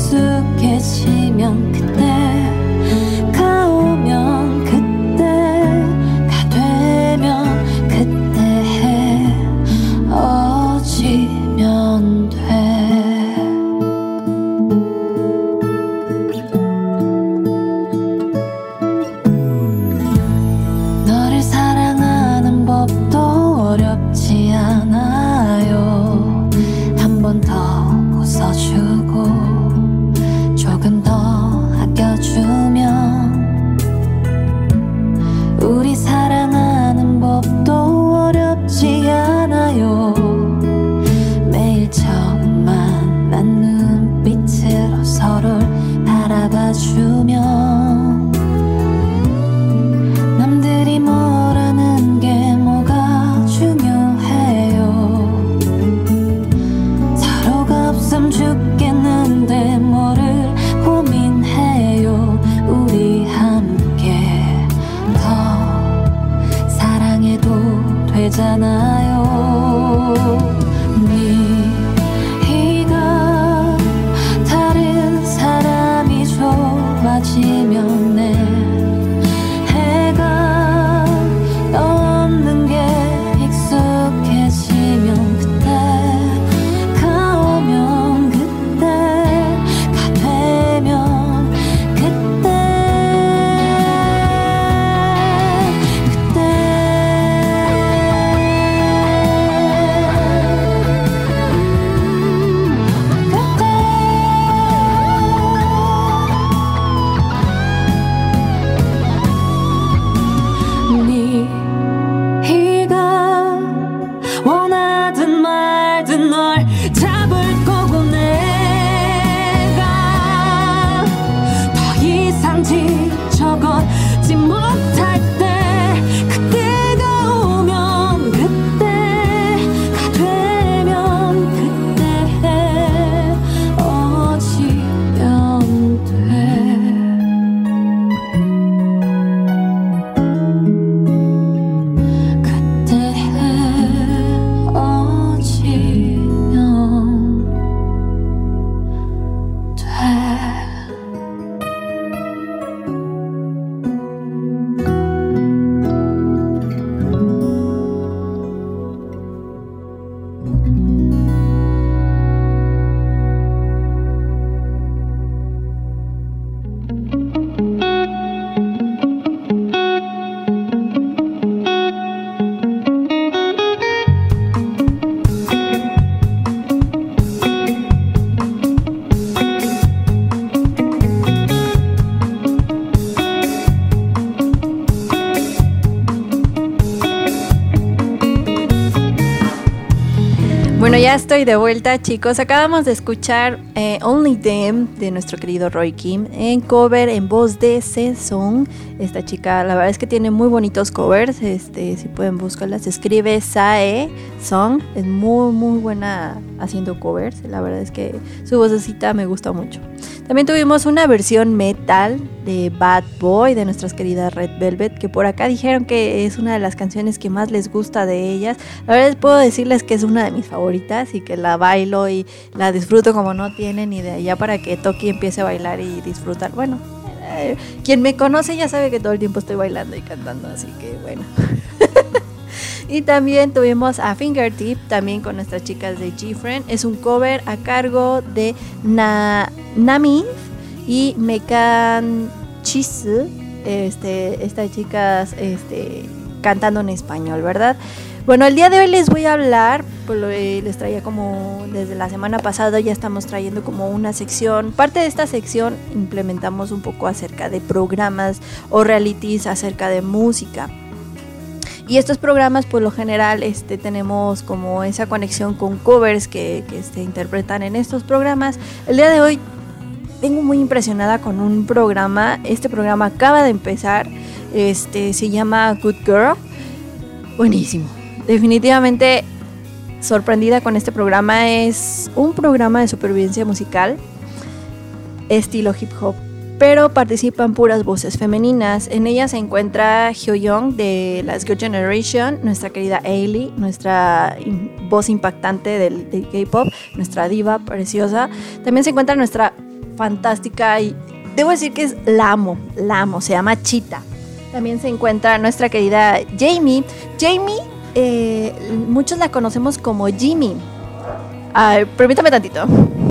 익숙해지면 그때가 오면 그때가 되면 그때 헤어지면 돼. 너를 사랑하는 법도 어렵지 않아요. 한 번 더 웃어주고 조금 더 아껴주면 우리 사랑하는 법도 어렵지 않아요. 매일 처음 만난 눈빛으로 서로를 바라봐주면 남들이 뭐라는 게 뭐가 중요해요. 서로가 없음 죽겠는데 뭐를 고민해요. 우리 함께 더 사랑해도 되잖아요. 네가 다른 사람이 좋아지면 내 해가 너 없는 게 익숙해지면 그때가 오면 그때가 되면 그때 네가 원하든 말든 널 잡을 거고 내가 더 이상 지쳐걷지 못할 때 그때가 오면 그때가 되면 그때 헤어지면 돼. 그때 헤어지면 돼. Bueno, ya estoy de vuelta, chicos. Acabamos de escuchar eh, Only Them de nuestro querido Roy Kim en cover en voz de Sesong. Esta chica, la verdad es que tiene muy bonitos covers. Este, si pueden buscarla, se escribe Sae Song. Es muy, muy buena haciendo covers. La verdad es que su vocecita me gusta mucho. También tuvimos una versión metal de Bad Boy de nuestras queridas Red Velvet, que por acá dijeron que es una de las canciones que más les gusta de ellas. La verdad puedo decirles que es una de mis favoritas y que la bailo y la disfruto como no tienen idea, ya para que Toki empiece a bailar y disfrutar. Bueno, eh, quien me conoce ya sabe que todo el tiempo estoy bailando y cantando, así que bueno. Y también tuvimos a Fingertip, también con nuestras chicas de G-Friend. Es un cover a cargo de Na, Nami y Mekan Chisu. Este, estas chicas este, cantando en español, ¿verdad? Bueno, el día de hoy les voy a hablar, pues les traía como desde la semana pasada, ya estamos trayendo como una sección. Parte de esta sección implementamos un poco acerca de programas o realities acerca de música. Y estos programas, por lo general, este, tenemos como esa conexión con covers que, que se interpretan en estos programas. El día de hoy vengo muy impresionada con un programa. Este programa acaba de empezar. Este, se llama Good Girl. Buenísimo. Definitivamente sorprendida con este programa. Es un programa de supervivencia musical, estilo hip hop, pero participan puras voces femeninas. En ella se encuentra Hyoyoung de las Girl Generation, nuestra querida Ailey, nuestra in- voz impactante del, del K-pop, nuestra diva preciosa. También se encuentra nuestra fantástica, y debo decir que es la amo, la amo, se llama Cheetah. También se encuentra nuestra querida Jamie. Jamie, eh, muchos la conocemos como Jimmy. Ay, permítame tantito.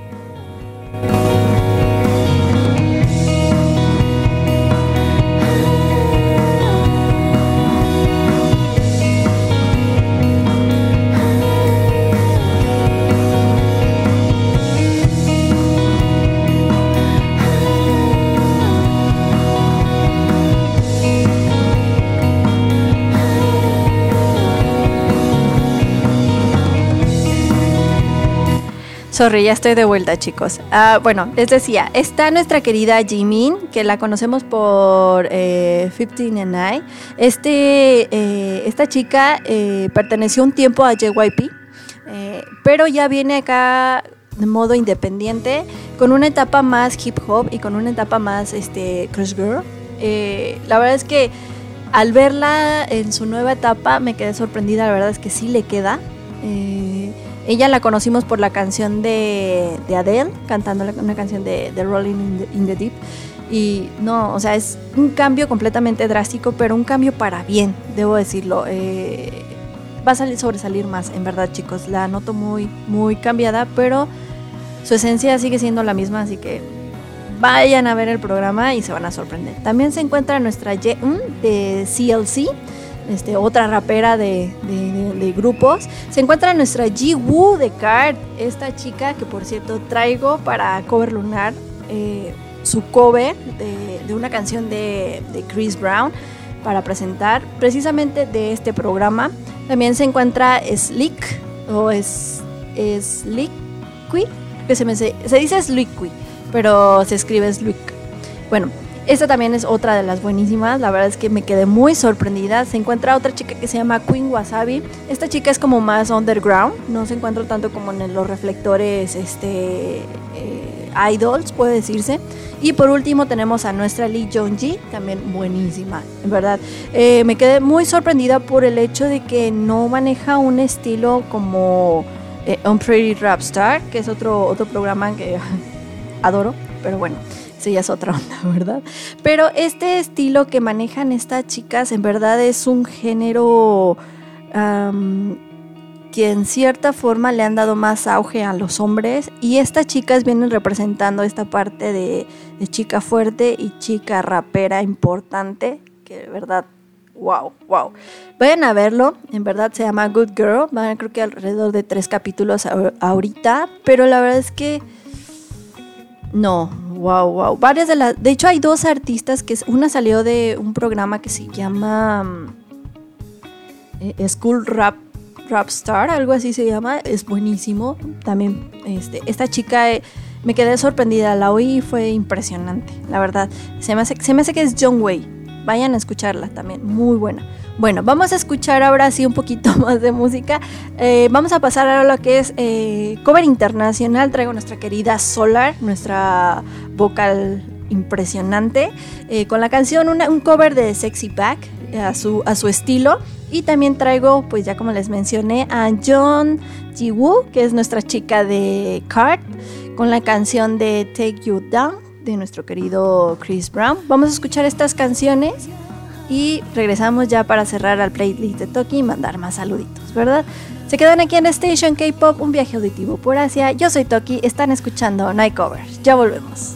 Sorry, ya estoy de vuelta, chicos. Uh, bueno, les decía, está nuestra querida Jimin, que la conocemos por eh, fifteen and I. Este, eh, esta chica eh, perteneció un tiempo a J Y P, eh, pero ya viene acá de modo independiente, con una etapa más hip hop y con una etapa más este, Crush Girl. Eh, la verdad es que al verla en su nueva etapa me quedé sorprendida, la verdad es que sí le queda. Eh, Ella la conocimos por la canción de, de Adele, cantando una canción de, de Rolling in the, in the Deep. Y no, o sea, es un cambio completamente drástico, pero un cambio para bien, debo decirlo. Eh, va a salir, sobresalir más, en verdad, chicos. La noto muy, muy cambiada, pero su esencia sigue siendo la misma, así que vayan a ver el programa y se van a sorprender. También se encuentra nuestra Yeon de C L C. Este, otra rapera de, de, de, de grupos. Se encuentra nuestra Ji-Woo de Card, esta chica que por cierto traigo para Cover Lunar eh, su cover de, de una canción de, de Chris Brown para presentar precisamente de este programa. También se encuentra Slick o es, es Slicky, que se, me, se, se dice Slicky, pero se escribe Slick. Bueno, esta también es otra de las buenísimas, la verdad es que me quedé muy sorprendida. Se encuentra otra chica que se llama Queen Wasabi. Esta chica es como más underground, no se encuentra tanto como en los reflectores este, eh, idols, puede decirse. Y por último tenemos a nuestra Lee Jong-ji, también buenísima, en verdad. Eh, me quedé muy sorprendida por el hecho de que no maneja un estilo como eh, On Pretty Rap Star, que es otro, otro programa que adoro, pero bueno. Sí, ya es otra onda, ¿verdad? Pero este estilo que manejan estas chicas en verdad es un género um, que en cierta forma le han dado más auge a los hombres, y estas chicas vienen representando esta parte de, de chica fuerte y chica rapera importante, que de verdad, wow, wow. Vayan a verlo, en verdad se llama Good Girl, van a creo que alrededor de tres capítulos a, ahorita, pero la verdad es que no, wow, wow. Varias de las, de hecho hay dos artistas que una salió de un programa que se llama eh, School Rap Rap Star, algo así se llama, es buenísimo. También este, esta chica eh, me quedé sorprendida, la oí y fue impresionante, la verdad. Se me hace, se me hace que es John Way, vayan a escucharla también, muy buena. Bueno, vamos a escuchar ahora sí un poquito más de música. Eh, vamos a pasar ahora a lo que es eh, cover internacional. Traigo nuestra querida Solar, nuestra vocal impresionante, eh, con la canción una, un cover de Sexy Back eh, a su, a su estilo. Y también traigo, pues ya como les mencioné, a Jeon Ji-woo, que es nuestra chica de Card, con la canción de Take You Down de nuestro querido Chris Brown. Vamos a escuchar estas canciones y regresamos ya para cerrar al playlist de Toki y mandar más saluditos, ¿verdad? Se quedan aquí en Station K-Pop, un viaje auditivo por Asia. Yo soy Toki, están escuchando Night Cover. Ya volvemos.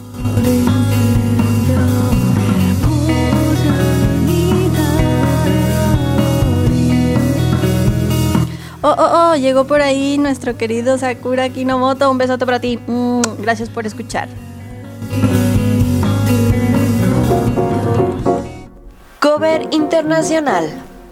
Oh, oh, oh, llegó por ahí nuestro querido Sakura Kinomoto. Un besote para ti. Mm, gracias por escuchar. Cover internacional.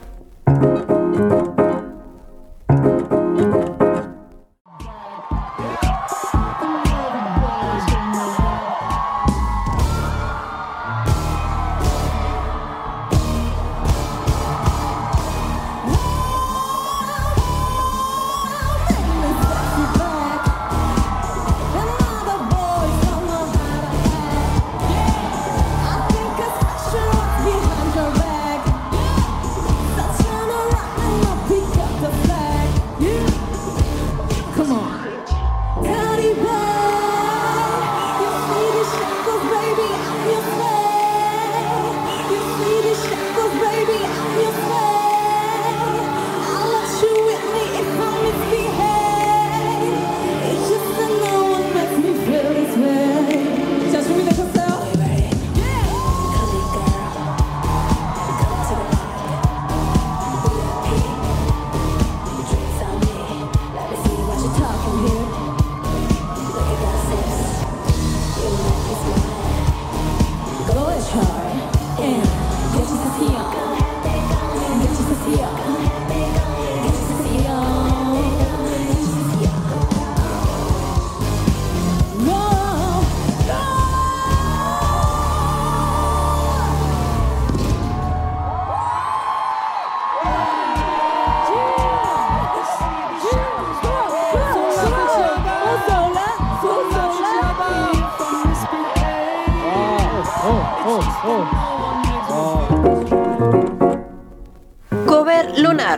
Cover lunar.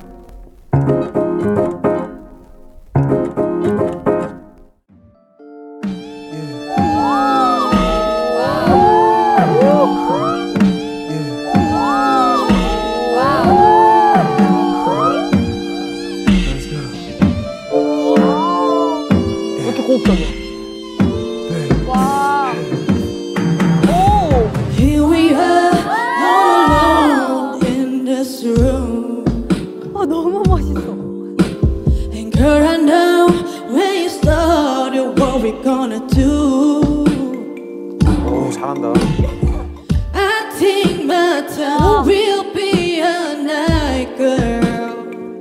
Here we are, all alone in this room. 아, 너무 멋있어. And girl, I know when you started what we're gonna do. 오, 잘한다. I think my time will be a night, girl.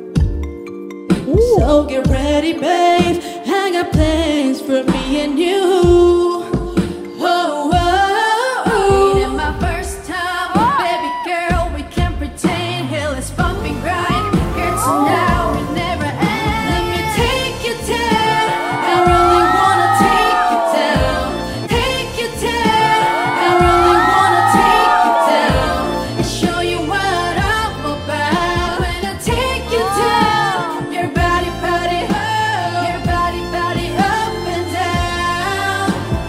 So get ready, babe. I got plans for me and you. Oh, oh, oh. Ain't it my first time, baby girl? We can't pretend. Hell is bumping right. Girl, tonight we never end. Let me take you down. I really wanna take you down. Take you down. I really wanna take you down and show you what I'm about. When I take you down, your body, body, oh, your body, body up and down.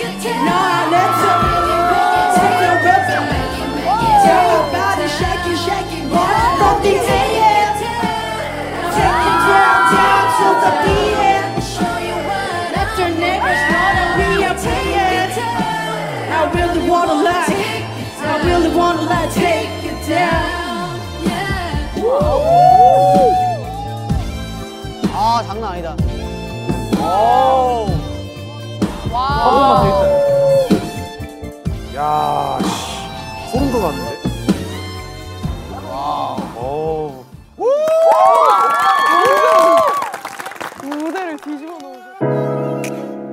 No, I let her take the rhythm. Tell her body shake it, shake it, right from the A M. Take it down, down to the B M. Let your neighbors know that we are paying. I really wanna let, I really wanna let take it down. 아 장난 아니다. 오. 와. 야, 씨, 소름 돋았는데. 와. 오. 무대를 뒤집어 놓으셔.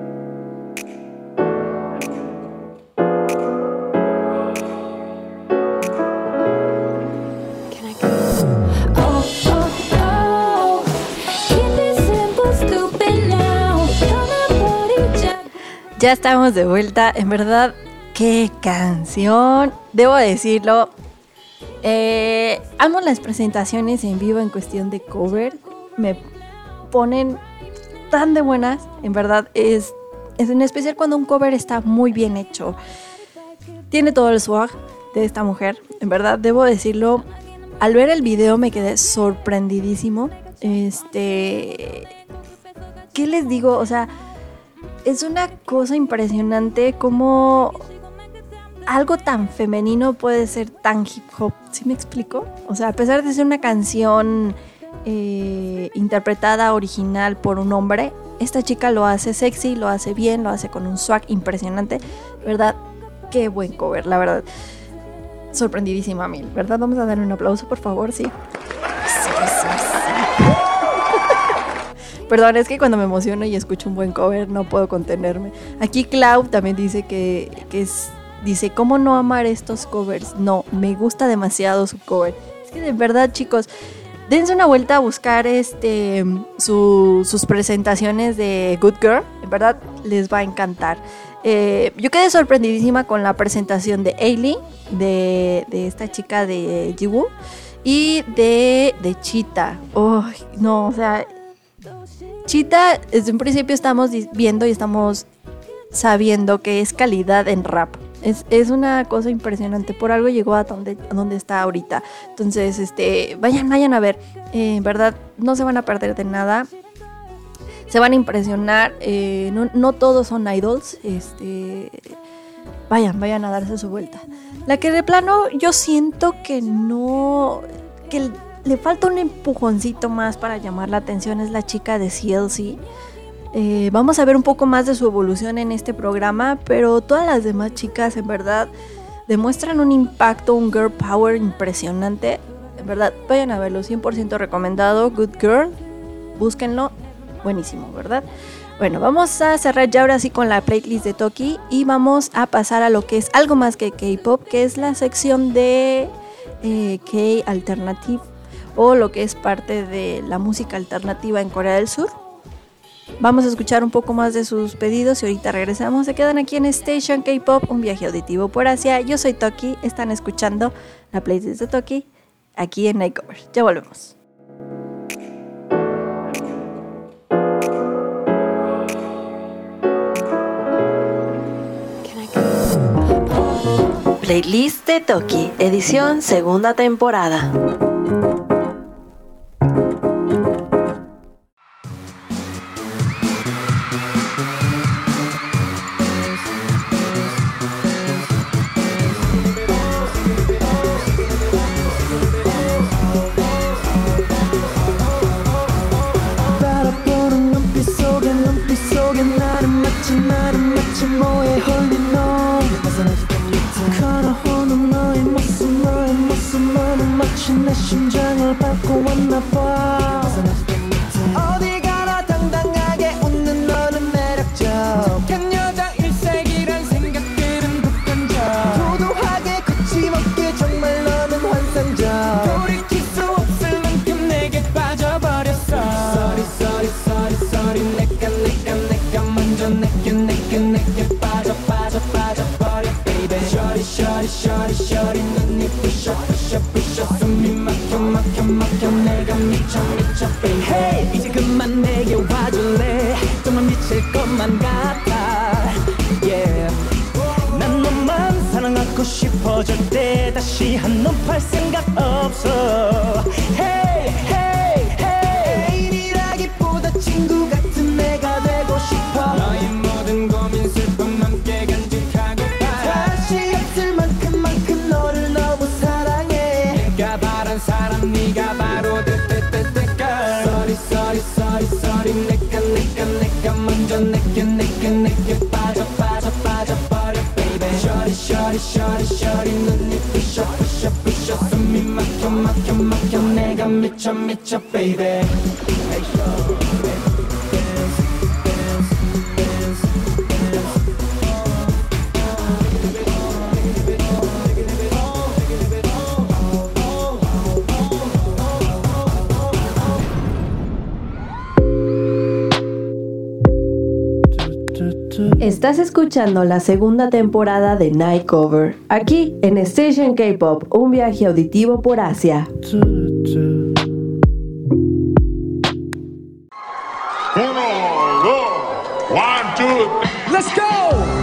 Ya estamos de vuelta, en verdad, qué canción, debo decirlo, eh, amo las presentaciones en vivo en cuestión de cover, me ponen tan de buenas, en verdad, es, es en especial cuando un cover está muy bien hecho, tiene todo el swag de esta mujer, en verdad, debo decirlo, al ver el video me quedé sorprendidísimo, este, ¿qué les digo? O sea, es una cosa impresionante como algo tan femenino puede ser tan hip hop, ¿sí me explico? O sea, a pesar de ser una canción eh, interpretada original por un hombre, esta chica lo hace sexy, lo hace bien, lo hace con un swag impresionante, ¿verdad? Qué buen cover, la verdad. Sorprendidísima a mí, ¿verdad? Vamos a darle un aplauso, por favor, sí. Sí, sí, sí. Perdón, es que cuando me emociono y escucho un buen cover no puedo contenerme. Aquí Clau también dice que, que es, dice, ¿cómo no amar estos covers? No, me gusta demasiado su cover. Es que de verdad, chicos, dense una vuelta a buscar este su, sus presentaciones de Good Girl. En verdad, les va a encantar. Eh, yo quedé sorprendidísima con la presentación de Ailee, de, de esta chica de Jiwoo, y de, de Cheetah. Oh, no, o sea... Cheetah, desde un principio estamos viendo y estamos sabiendo que es calidad en rap. Es, es una cosa impresionante. Por algo llegó a donde, a donde está ahorita. Entonces, este, vayan, vayan a ver. Eh, en verdad, no se van a perder de nada. Se van a impresionar. Eh, no, no todos son idols. Este, vayan, vayan a darse su vuelta. La que de plano yo siento que no... que el, le falta un empujoncito más para llamar la atención es la chica de C L C. Eh, vamos a ver un poco más de su evolución en este programa, pero todas las demás chicas en verdad demuestran un impacto, un girl power impresionante. En verdad, vayan a verlo, cien por ciento recomendado. Good Girl, búsquenlo, buenísimo, ¿verdad? Bueno, vamos a cerrar ya ahora sí con la playlist de Toki y vamos a pasar a lo que es algo más que K-pop, que es la sección de eh, K-Alternative, o lo que es parte de la música alternativa en Corea del Sur. Vamos a escuchar un poco más de sus pedidos y ahorita regresamos. Se quedan aquí en Station K-Pop, un viaje auditivo por Asia. Yo soy Toki, están escuchando la playlist de Toki aquí en Nightcover. Ya volvemos. Playlist de Toki, edición segunda temporada. 내 심장을 밟고 왔나봐 어디 가나 당당하게 웃는 너는 매력적 착한 여자 일색이란 생각들은 북한적 도도하게 거침없게 정말 너는 환상적 돌이킬 수 없을 만큼 내게 빠져버렸어 Sorry sorry sorry sorry 내가 내가 내가 먼저 내게 내게 내게 빠져 빠져 빠져버려 baby Shorty shorty shorty shorty 눈이 부셔 부셔 부셔 숨이 막혀 막혀 막혀 내가 미쳐 미쳐 baby Hey 이제 그만 내게 와줄래 정말 미칠 것만 같아 Yeah 너 절대 다시 한눈 팔 생각 없어. Hey hey hey 애인이라기보다 친구 같은 내가 되고 싶어. 너의 모든 고민 슬픔 함께 간직하고파. 다시 없을 만큼만큼 너를 너무 사랑해. 내가 바란 사람 네가 바로 뜨뜨뜨뜨 Sorry sorry sorry sorry 내가 내가 내가 먼저 내게 내게 내게 빠져 빠져 빠져버려 baby. Shorty shorty shorty shorty 눈이 부셔 부셔 부셔 숨이 막혀 막혀 막혀 내가 미쳐 미쳐 baby. Hey, show, dance, dance, dance, dance. Estás escuchando la segunda temporada de Night Cover, aquí en Station K-Pop, un viaje auditivo por Asia. Uno, dos, one, two, let's go!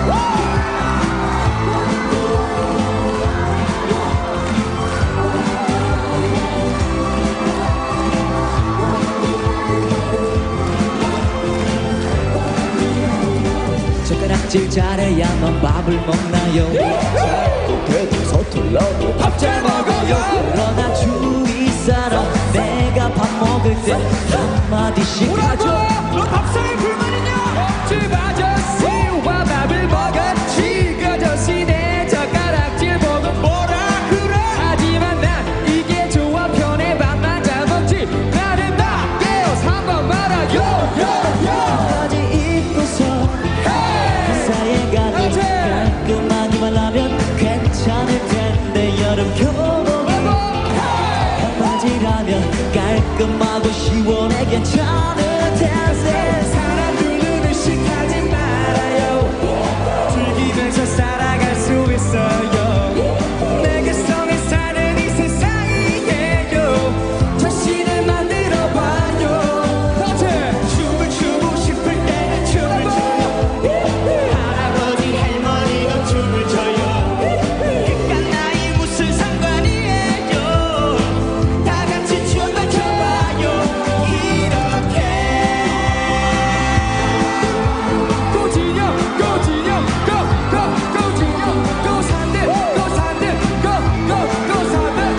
젓가락질 잘해야만 밥을 먹나요? 잘도 서툴러도 밥 잘 먹어요. 그러나 주위 사람 내가 밥 먹을 때 한마디씩 하죠. 너 밥상에 불만 있냐? 집 아저씨와 밥을 먹었지. 그 아저씨 내 젓가락질 보고 뭐라 그래. 하지만 난 이게 좋아 편해 밥만 잘 먹지. 나는 나게요 상관 말아요. 바지 입고서 회사에 가도 깔끔하기만 하면 괜찮을 텐데 여름 교복이 반바지라면 깔끔하고 시원해 괜찮을 텐데 사람들은 의식하지 말아요. 즐기면서 살아갈 수 있어요. 내 개성에 사는 이 세상이에요. 자신을 만들어봐요. 춤을 추고 싶을 때 춤을 춰요. 할아버지 할머니도 춤을 춰요. 그깟 나이 무슨 상관이에요. 다 같이 춤을 춰봐요. 이렇게 고진영 고진영 고고 고진영 고산들 고산들 고고 고산들.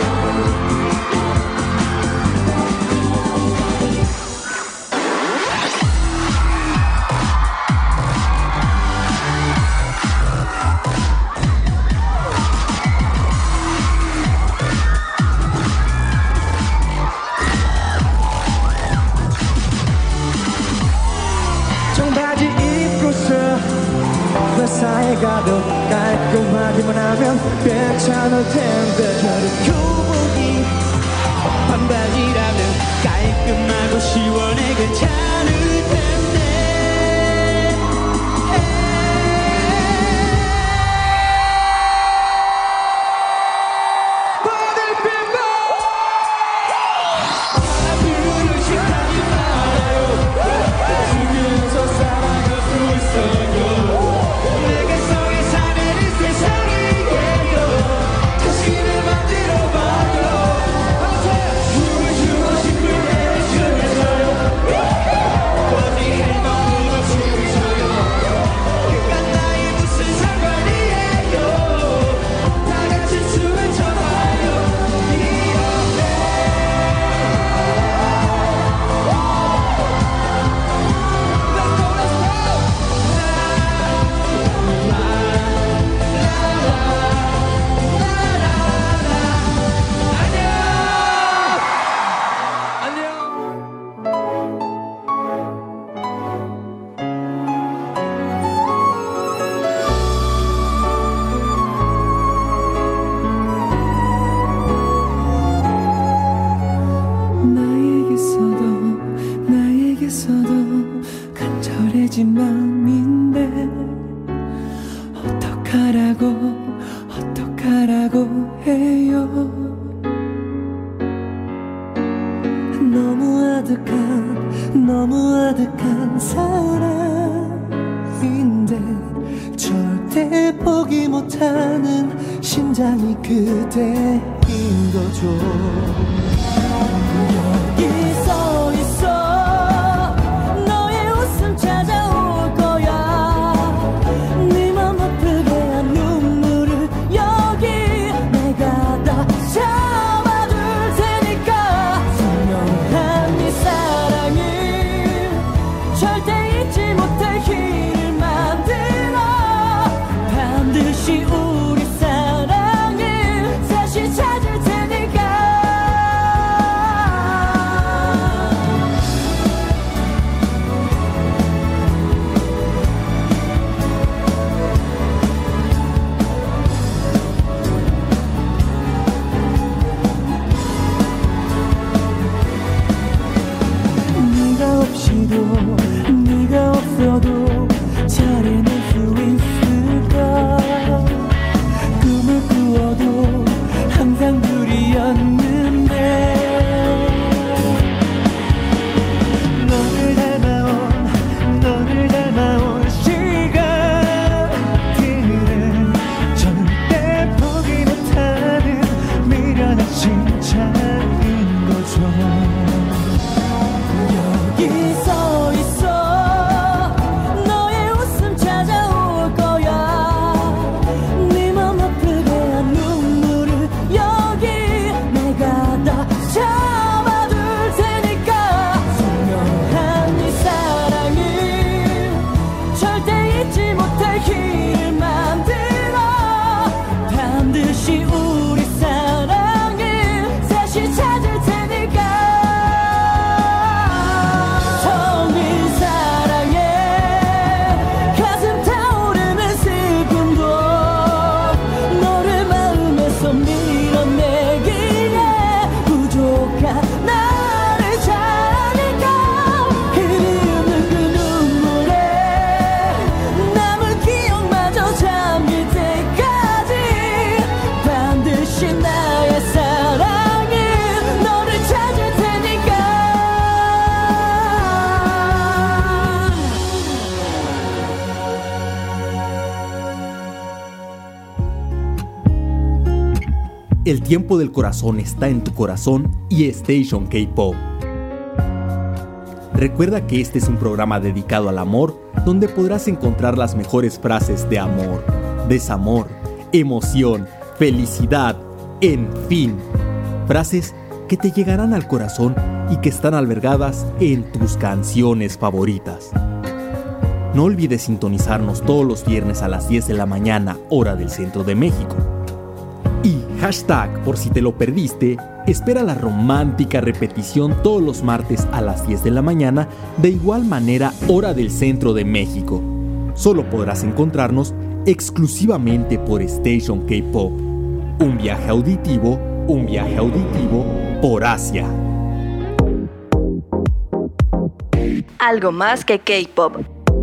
청바지 입고서 회사에 가도 깔끔하기만 하면 괜찮을 텐데 여름 교복이 반바지라면 깔끔하고 시원해 괜찮을 텐데. 사람들은 의식하지 말아요. 즐기면서 살아갈 수 있어요. 내 개성에 사는 이 세상이에요. 자신을 만들어봐요. 춤을 추고 싶을 때 춤을 춰요. 어디 할머니가 춤을 춰요. 그깟 나이 무슨 상관이에요. 다 같이 춤을 춰봐요. 나에게서도 나에게서도 간절해진 마음인데 어떡하라고 어떡하라고 해요. 너무 아득한 너무 아득한 사랑인데 절대 절대 포기 못하는 심장이 그대인 거죠. 여기 서 있어 너의 웃음 찾아올 거야. 네 맘 아프게 한 눈물을 여기 내가 다 잡아둘 테니까. 분명한 네 사랑을 절대 잊지 못할 길을 만들어. 반드시 우리 사랑을 다시 찾을 테니까. 네가 없이도 네가 없어도 잘해낼 수 있을까. 꿈을 꾸어도 항상 둘이었는데 너를 닮아온 너를 닮아온 시간들은 절대 포기 못하는 미련한 칭찬인 거죠. 여기 서 있어 너의 웃음 찾아올 거야. 네 맘 아프게 한 눈물을 여기 내가 다 잡아둘 테니까. 분명한 네 사랑을 절대 잊지 못할 길을 만들어. 반드시 우리 사랑을 다시 찾을 테니까. 처음인 사랑에 가슴 타오르는 슬픔도 너를 마음에서 밀어내기에 부족한 나를 잘하니까. 흐르는 그 눈물에 남은 기억마저 잠길 때까지 반드시 나의 사랑은 너를 찾을 테니까. El tiempo del corazón está en tu corazón y Station K-Pop. Recuerda que este es un programa dedicado al amor, donde podrás encontrar las mejores frases de amor, desamor, emoción, felicidad, en fin. Frases que te llegarán al corazón y que están albergadas en tus canciones favoritas. No olvides sintonizarnos todos los viernes a las diez de la mañana, hora del centro de México. Y hashtag, por si te lo perdiste, espera la romántica repetición todos los martes a las diez de la mañana, de igual manera hora del centro de México. Solo podrás encontrarnos exclusivamente por Station K-Pop. Un viaje auditivo, un viaje auditivo por Asia. Algo más que K-Pop.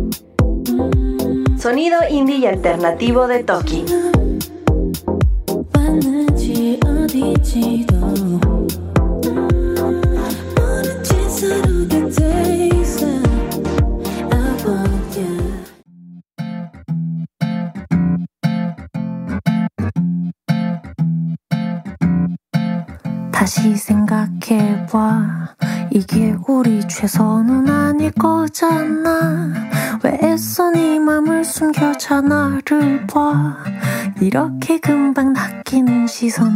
Sonido indie y alternativo de Toki. 왔는지 어디지도 모른 채 서로 곁에 있어. I want you. 다시 생각해봐. 이게 우리 최선은 아닐 거잖아. 왜 애써 네 맘을 숨겨자 나를 봐. 이렇게 금방 낚이는 시선.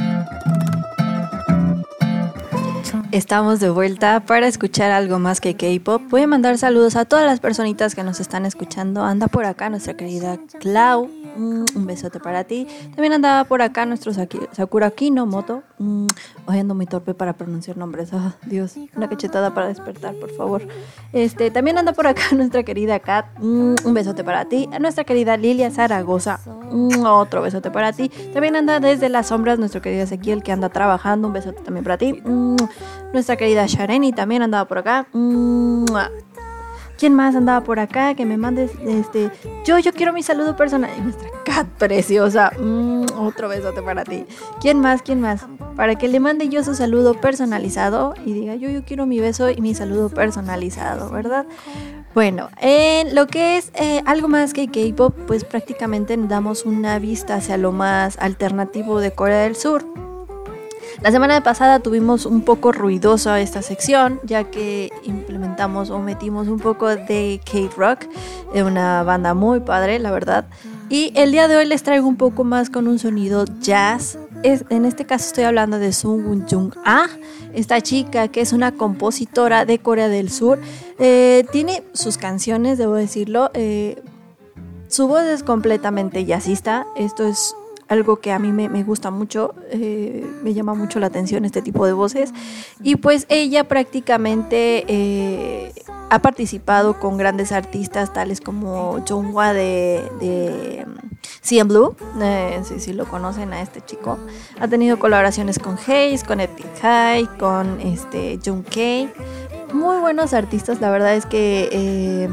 Estamos de vuelta para escuchar algo más que K-Pop. Voy a mandar saludos a todas las personitas que nos están escuchando. Anda por acá nuestra querida Clau. Mm, un besote para ti. También andaba por acá nuestro Saki- Sakura Kinomoto. Mm, hoy ando muy torpe para pronunciar nombres. Oh, Dios, una cachetada para despertar, por favor. Este, también anda por acá nuestra querida Kat. Mm, un besote para ti. A nuestra querida Lilia Zaragoza. Mm, otro besote para ti. También anda desde las sombras nuestro querido Ezequiel, que anda trabajando. Un besote también para ti. Mm, nuestra querida Shareni también andaba por acá. Mm, ¿quién más andaba por acá? Que me mandes, este, yo, yo quiero mi saludo personal. Y nuestra Kat preciosa. Mm, Otro besote para ti. ¿Quién más? ¿Quién más? Para que le mande yo su saludo personalizado y diga yo, yo quiero mi beso y mi saludo personalizado, ¿verdad? Bueno, en lo que es eh, algo más que K-pop, pues prácticamente damos una vista hacia lo más alternativo de Corea del Sur. La semana pasada tuvimos un poco ruidosa esta sección, ya que implementamos o metimos un poco de K-Rock, una banda muy padre, la verdad. Y el día de hoy les traigo un poco más con un sonido jazz. Es, en este caso estoy hablando de Sung Jung Ah, esta chica que es una compositora de Corea del Sur. Eh, tiene sus canciones, debo decirlo. Eh, su voz es completamente jazzista. Esto es algo que a mí me, me gusta mucho, eh, me llama mucho la atención este tipo de voces. Y pues ella prácticamente eh, ha participado con grandes artistas tales como Jungwa de, de C N Blue, eh, si, si lo conocen a este chico. Ha tenido colaboraciones con Haze, con Epic High, con este, Jung K. Muy buenos artistas, la verdad es que Eh,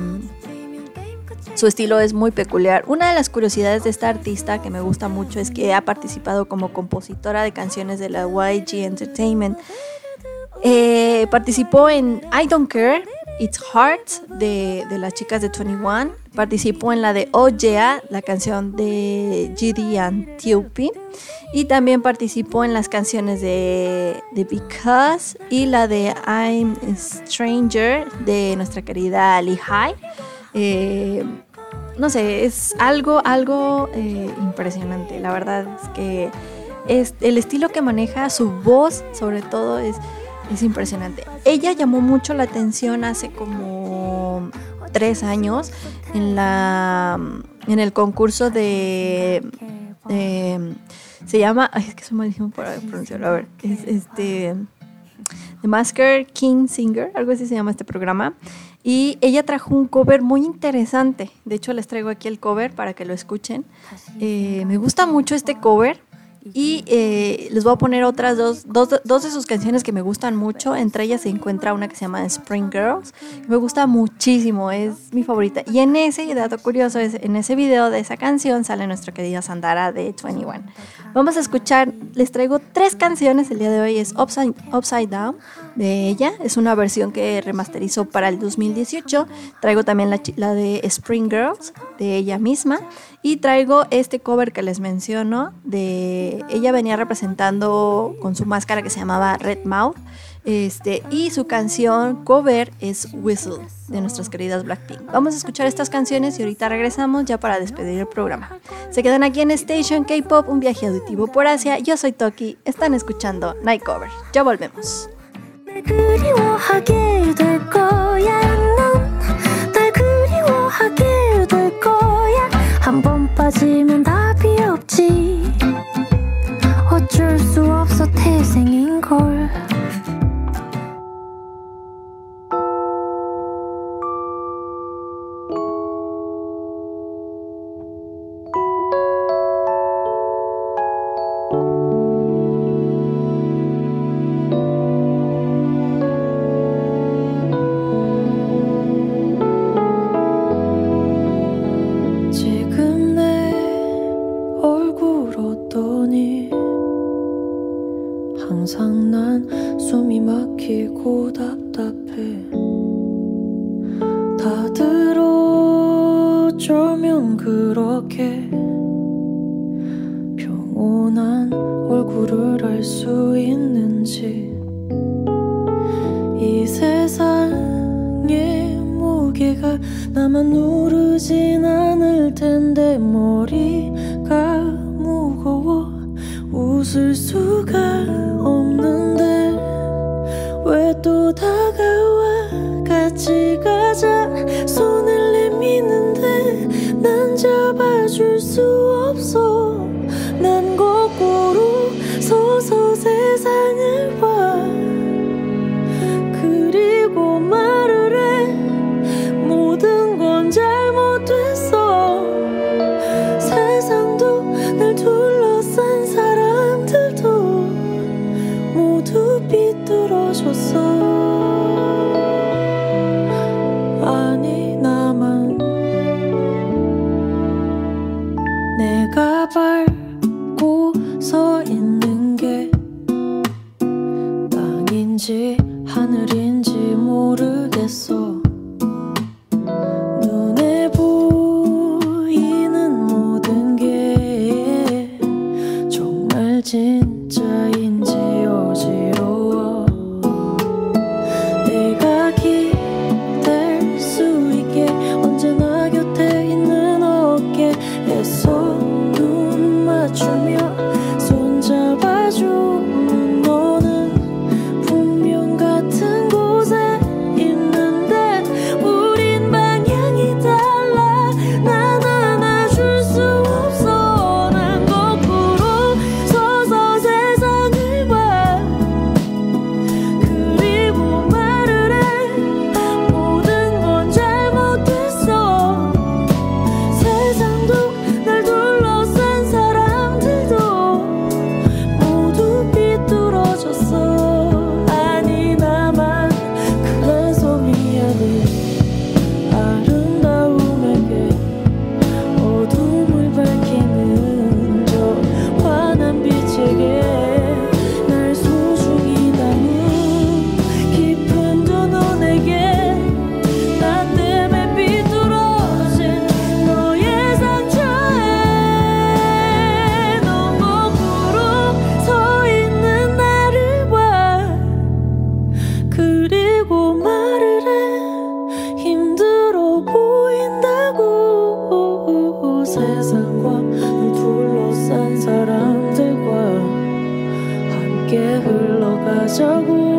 su estilo es muy peculiar. Una de las curiosidades de esta artista que me gusta mucho es que ha participado como compositora de canciones de la Y G Entertainment. Eh, participó en I Don't Care, It's Heart de, de las chicas de veintiuno. Participó en la de Oh Yeah, la canción de G D and T O P. Y también participó en las canciones de, de Because y la de I'm a Stranger de nuestra querida Lee High. Eh, no sé, es algo, algo eh, impresionante. La verdad es que es, el estilo que maneja, su voz sobre todo es, es impresionante. Ella llamó mucho la atención hace como tres años en, la, en el concurso de... de se llama... Ay, es que es malísimo para pronunciarlo. A ver, es este... The Masker King Singer, algo así se llama este programa. Y ella trajo un cover muy interesante. De hecho, les traigo aquí el cover para que lo escuchen. Eh, me gusta mucho este cover. Y eh, les voy a poner otras dos, dos, dos de sus canciones que me gustan mucho. Entre ellas se encuentra una que se llama Spring Girls. Me gusta muchísimo, es mi favorita. Y en ese, dato curioso, es, en ese video de esa canción sale nuestra querida Sandara de veintiuno. Vamos a escuchar, les traigo tres canciones. El día de hoy es Upside, Upside Down de ella. Es una versión que remasterizó para el dos mil dieciocho. Traigo también la, la de Spring Girls de ella misma. Y traigo este cover que les menciono de... Ella venía representando con su máscara que se llamaba Red Mouth. Este, y su canción cover es Whistle de nuestras queridas Blackpink. Vamos a escuchar estas canciones y ahorita regresamos ya para despedir el programa. Se quedan aquí en Station K-Pop, un viaje auditivo por Asia. Yo soy Toki, están escuchando Night Cover. Ya volvemos. 한 번 빠지면 답이 없지 어쩔 수 없어 태생인걸 항상 난 숨이 막히고 답답해 다들 어쩌면 그렇게 평온한 얼굴을 알 수 있는지 이 세상의 무게가 나만 누르진 않을 텐데 머리가 무거워 웃을 수가 없는데 왜 또 다가와 같이 가자 손을 내미는데 난 잡아줄 수 없어 난 거꾸로 서서 세상을 봐 그리고 말을 해 모든 건 잘못됐어 세상도 날 둘러싼 사람들도 모두 비뚤어졌어 아니 나만 내가 밟고 하고 서 있는 게 땅인지 하늘인지 모르겠어. 눈에 보이는 모든 게 정말 진짜인지 어지러워. 내가 기댈 수 있게 언제나 곁에 있는 어깨에서 눈 맞추며 손잡아주는 너는 분명 같은 곳에 있는데 우린 방향이 달라. 난 안아줄 수 없어. 난 거꾸로 서서 세상을 봐. 그리고 말을 해. 모든 건 잘못됐어. 세상도 날 둘러싼 사람들도 모두 삐뚤어졌어. 아니 나만 그래서 미안해. 아름다움에게 어둠을 밝히는 저 환한 빛에게 날 소중히 담은 깊은 두 눈에게 나 때문에 삐뚤어진 너의 상처에 넌 거꾸로 서 있는 나를 봐. 그리고 말을 해. 힘들어 보인다고. 세상과 날 둘러싼 사람들과 함께 흘러가자고.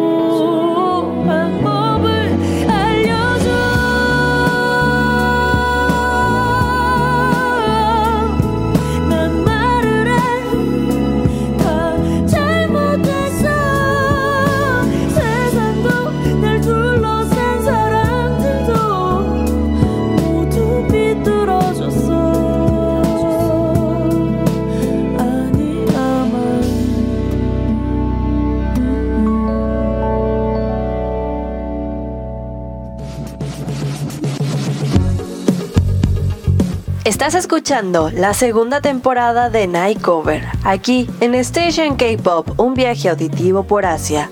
방법을 알려줘. 난 말을 해. 다 잘못했어. 세상도 날 둘러싼 사람들도 모두 삐뚤어졌어. 아니 나만. Estás escuchando la segunda temporada de Night Cover, aquí en Station K-Pop, un viaje auditivo por Asia.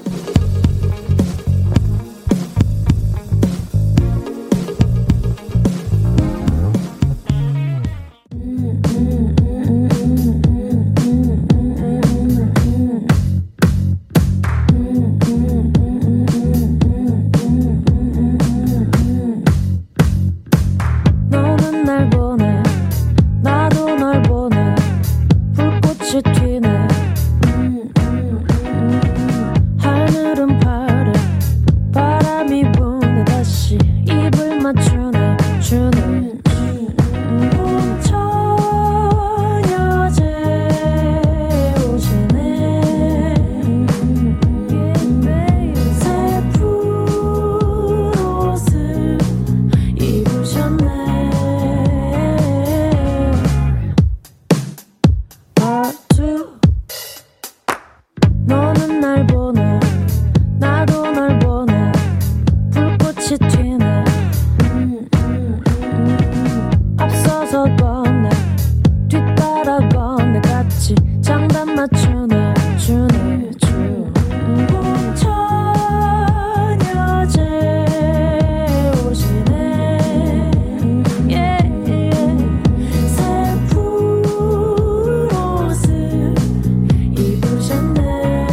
너는 날 보내. 나도 널 보내. 불꽃이 튀네. 하늘은 파래. 바람이 부네. 다시 입을 맞추네. 주네. 처녀제 오시네. 새 푸른옷을 입으셨네. 아주 너는 날 보내. 나도 널 보내. 불꽃이 튀네. 앞서서 건네. 뒤따라 건네. 같이 장단 맞추네. 주네 주. 처녀제 오시네. yeah, yeah. 새 푸른옷을 입으셨네.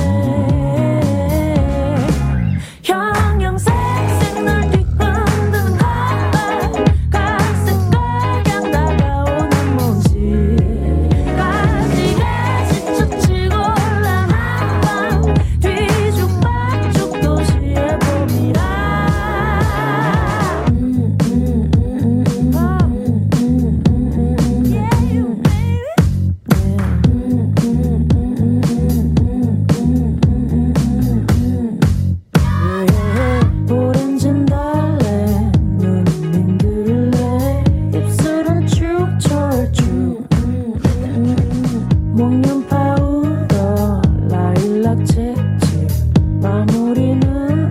형형색색 널 뒤흔드는 가발. 갈색 빨강 다가오는 먼지. 가지가 지쳐 치고 올라난 밤. 뒤죽박죽 도시의 봄이라. Yeah, you 오렌진 달래. 눈은 민들레. 입술은 축철쭉. 목련 파우더. 라일락 칙칙. 마무리는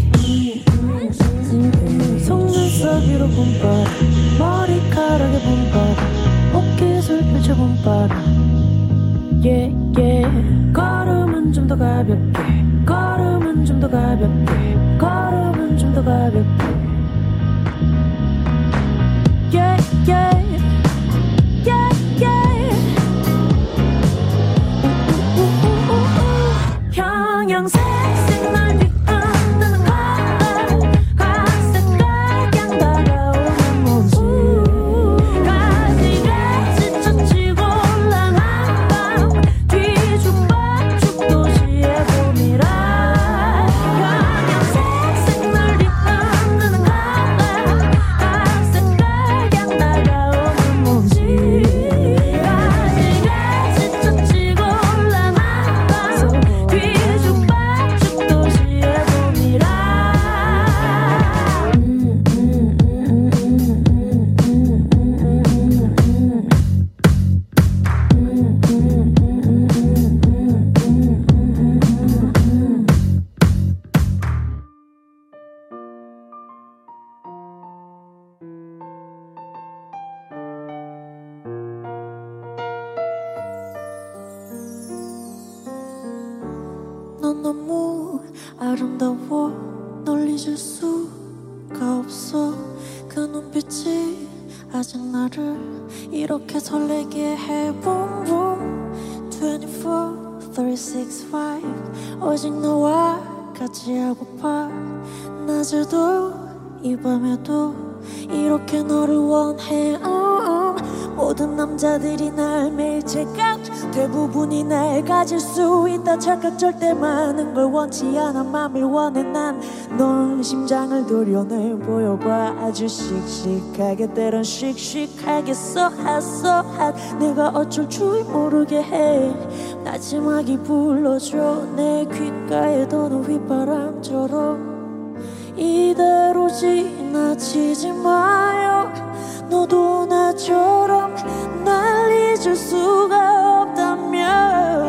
속눈썹 위로 봄바람. 머리카락에 봄바람. 어깨에서 펼쳐 봄바람. yeah, yeah. 걸음은 좀 더 가볍게, 걸음은 좀 더 가볍게, 걸음은 좀 더 가볍게, yeah, yeah, yeah, yeah. 형형색 날 뒤흔드는 걸, 갈색깔 향 다가오는 몸짓, 가시가 지쳐 지고 올라간 밤, 뒤죽박죽 도시의 봄이라. 형형색 날 뒤흔드는 걸, 갈색깔 향 다가오는 몸짓, 가시가 지쳐 지고 올라간 밤, 뒤죽박죽 도시의 봄이라. 넌 너무 아름다워, 널 잊을 수가 없어. 그 눈빛이 아직 나를 이렇게 설레게 해. Boom boom twenty-four, thirty-six, five. 오직 너와 같이 하고파. 낮에도 이 밤에도 이렇게 너를 원해. uh, uh. 모든 남자들이 날 매일 check out, 대부분이 날 가질 수 있다 착각. 절대 많은 걸 원치 않아, 맘을 원해. 난 넌 심장을 도려내 보여봐. 아주 씩씩하게, 때론 씩씩하게, so hot, so hot. 내가 어쩔 줄 모르게 해. 나지막이 불러줘 내 귓가에 도는 휘바람처럼. 이대로 지나치지 마요. 너도 나처럼 날 잊을 수가 없다면,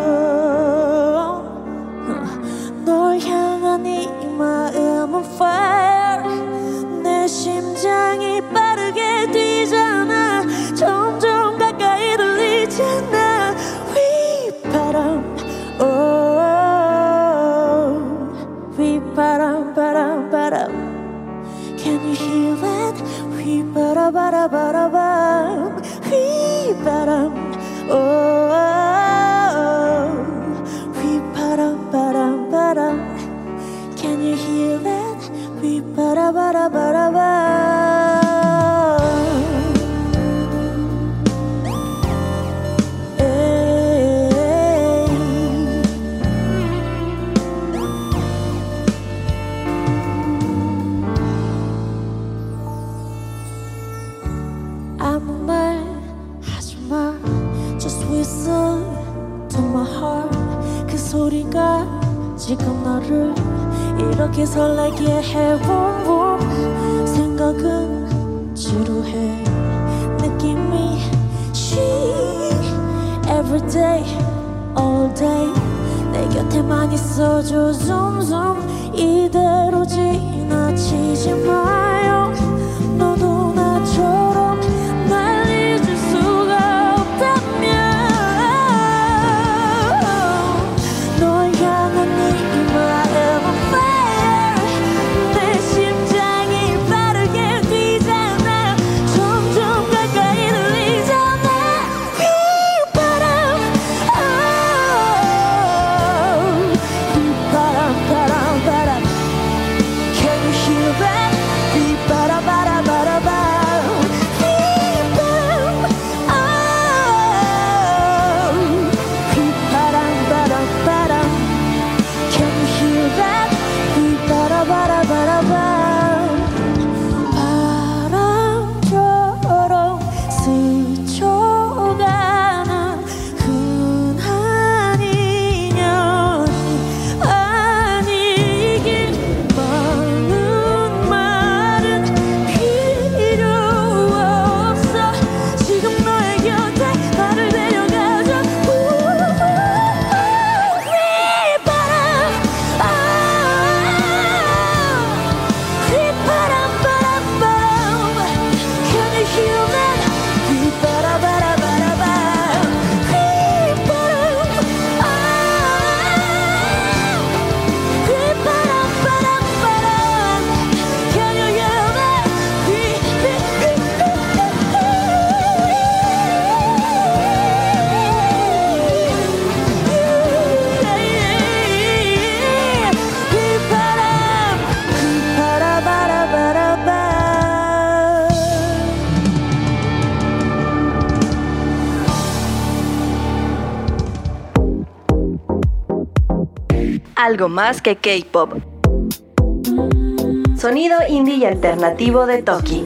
널 향한 이 마음은 fire. 내 심장이 빠르게 뛰잖아, 점점 가까이 들리잖아. 휘바람, oh, 휘바람, 바람, 바람. Can you hear that? 휘바라바라바라밤, 휘바람, oh, 휘바람, 바람, 바람. Can you hear that? 휘바라바라바라밤. 아무 말 하지마, just whistle to my heart. 그 소리가 지금 너를 이렇게 설레게 해. Boom, boom. 생각은 지루해, 느낌이 she. Every day, all day, 내 곁에만 있어줘. Zoom, zoom. 이대로 지나치지 마요. 너도 나처럼 날 잊을 수가 없다면, 널 향한 이 마음은 fire. 내 심장이 빠르게 뛰잖아, 점점 가까이 들리잖아. 휘바람, oh, 휘바람, 바람, 바람. Can you hear that? algo más que K-pop. Sonido indie y alternativo de Toki.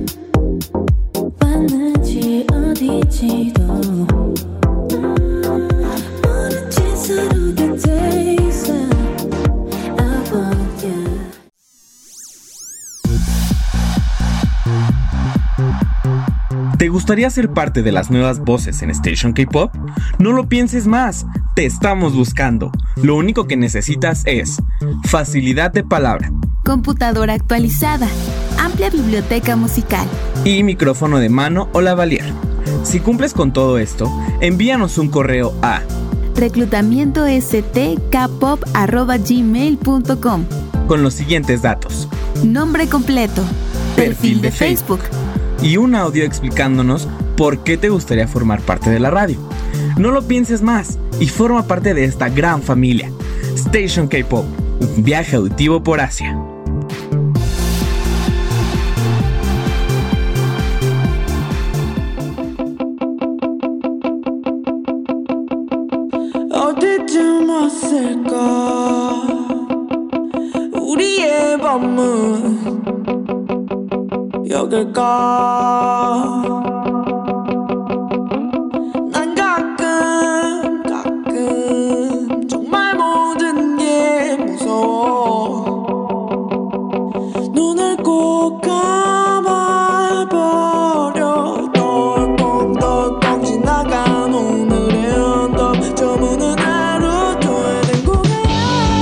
¿Te gustaría ser parte de las nuevas voces en Station K-pop? No lo pienses más, te estamos buscando. Lo único que necesitas es facilidad de palabra, computadora actualizada, amplia biblioteca musical y micrófono de mano o lavalier. Si cumples con todo esto, envíanos un correo a reclutamiento s t k pop arroba gmail punto com con los siguientes datos: nombre completo, perfil de Facebook y un audio explicándonos por qué te gustaría formar parte de la radio. No lo pienses más y forma parte de esta gran familia. Station K-pop, un viaje auditivo por Asia. 어디쯤 왔을까 우리의 밤은 여길까 난 가끔 가끔 정말 모든 게 무서워 눈을 꼭 감아버려 덜컹덜컹 지나간 오늘의 언덕 저 문은 하루 종일 댕구해야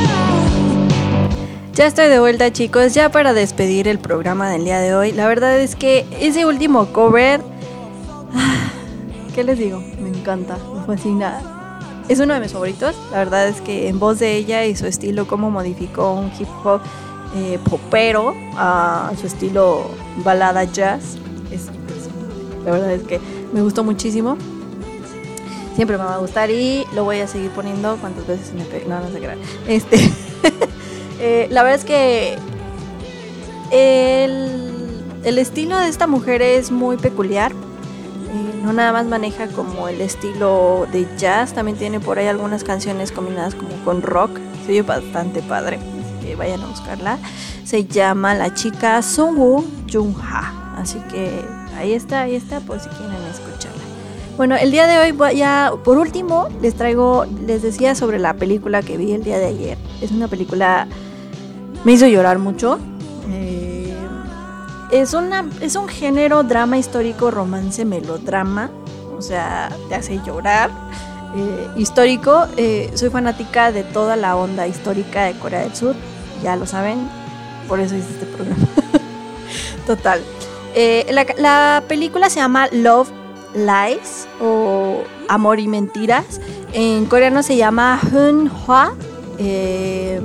Ya estoy de vuelta, chicos, ya para despedir el programa del día de hoy. La verdad es que ese último cover, ¿qué les digo? Me encanta, me fascina. Es uno de mis favoritos. La verdad es que en voz de ella y su estilo, cómo modificó un hip hop eh, popero a su estilo balada jazz, es impresionante. La verdad es que me gustó muchísimo. Siempre me va a gustar y lo voy a seguir poniendo cuantas veces me pegue. No, no se crean. Este... Eh, la verdad es que el, el estilo de esta mujer es muy peculiar. Eh, no nada más maneja como el estilo de jazz, también tiene por ahí algunas canciones combinadas como con rock. Se oye bastante padre, así que vayan a buscarla. Se llama La Chica Sungwoo Jungha, así que ahí está, ahí está por si quieren escucharla. Bueno, el día de hoy voy a, por último, les traigo, les decía sobre la película que vi el día de ayer. Es una película, me hizo llorar mucho. Eh, es una, es un género drama histórico, romance, melodrama. O sea, te hace llorar. Eh, histórico. Eh, soy fanática de toda la onda histórica de Corea del Sur. Ya lo saben. Por eso hice este programa. Total. Eh, la, la película se llama Love Lies o Amor y Mentiras. En coreano se llama Hunhwa. Eh,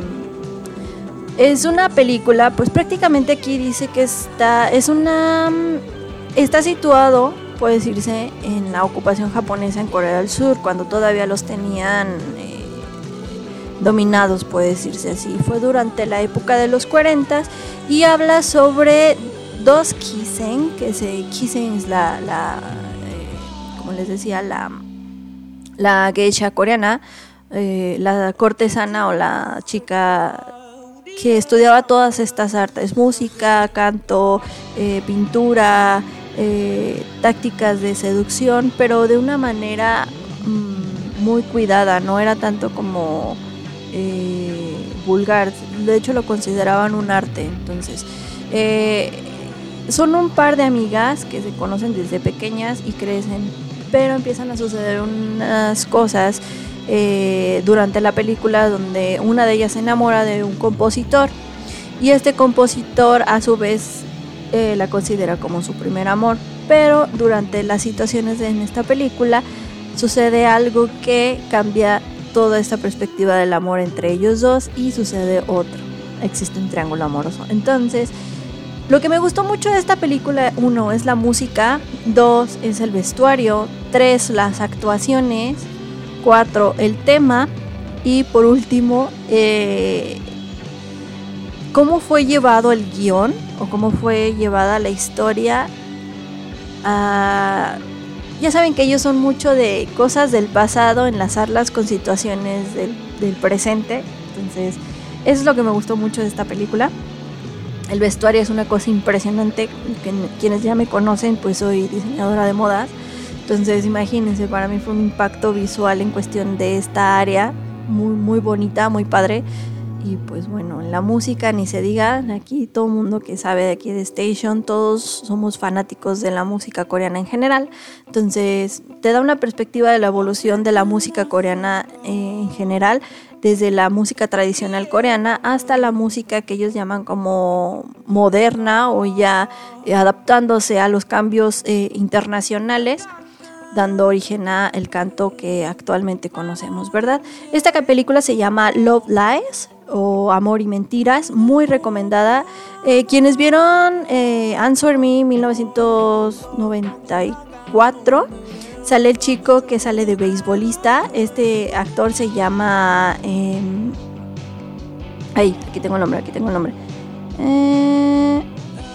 es una película, pues prácticamente aquí dice que está, es una, está situado, puede decirse, en la ocupación japonesa en Corea del Sur, cuando todavía los tenían eh, dominados, puede decirse así. Fue durante la época de los cuarenta y habla sobre dos kisen, que se kisen es la, la como les decía, la, la geisha coreana, eh, la cortesana o la chica que estudiaba todas estas artes, música, canto, eh, pintura, eh, tácticas de seducción, pero de una manera mmm, muy cuidada, no era tanto como eh, vulgar, de hecho lo consideraban un arte. Entonces, eh, son un par de amigas que se conocen desde pequeñas y crecen, pero empiezan a suceder unas cosas eh, durante la película donde una de ellas se enamora de un compositor y este compositor a su vez eh, la considera como su primer amor, pero durante las situaciones en esta película sucede algo que cambia toda esta perspectiva del amor entre ellos dos y sucede otro, existe un triángulo amoroso. Entonces, lo que me gustó mucho de esta película, uno, es la música, dos, es el vestuario, tres, las actuaciones, cuatro, el tema y por último, eh, cómo fue llevado el guión o cómo fue llevada la historia. A, ya saben que ellos son mucho de cosas del pasado, enlazarlas con situaciones del, del presente. Entonces, eso es lo que me gustó mucho de esta película. El vestuario es una cosa impresionante. Que, quienes ya me conocen, pues soy diseñadora de modas. Entonces, imagínense, para mí fue un impacto visual en cuestión de esta área. Muy, muy bonita, muy padre. Y pues bueno, en la música ni se diga, aquí todo el mundo que sabe de aquí de Station, todos somos fanáticos de la música coreana en general. Entonces te da una perspectiva de la evolución de la música coreana eh, en general, desde la música tradicional coreana hasta la música que ellos llaman como moderna o ya eh, adaptándose a los cambios eh, internacionales, dando origen a el canto que actualmente conocemos, ¿verdad? Esta película se llama Love Lies o Amor y Mentiras, muy recomendada. Eh, quienes vieron eh, Answer Me mil novecientos noventa y cuatro, sale el chico que sale de beisbolista. Este actor se llama... Eh, ay, aquí tengo el nombre, aquí tengo el nombre. Eh,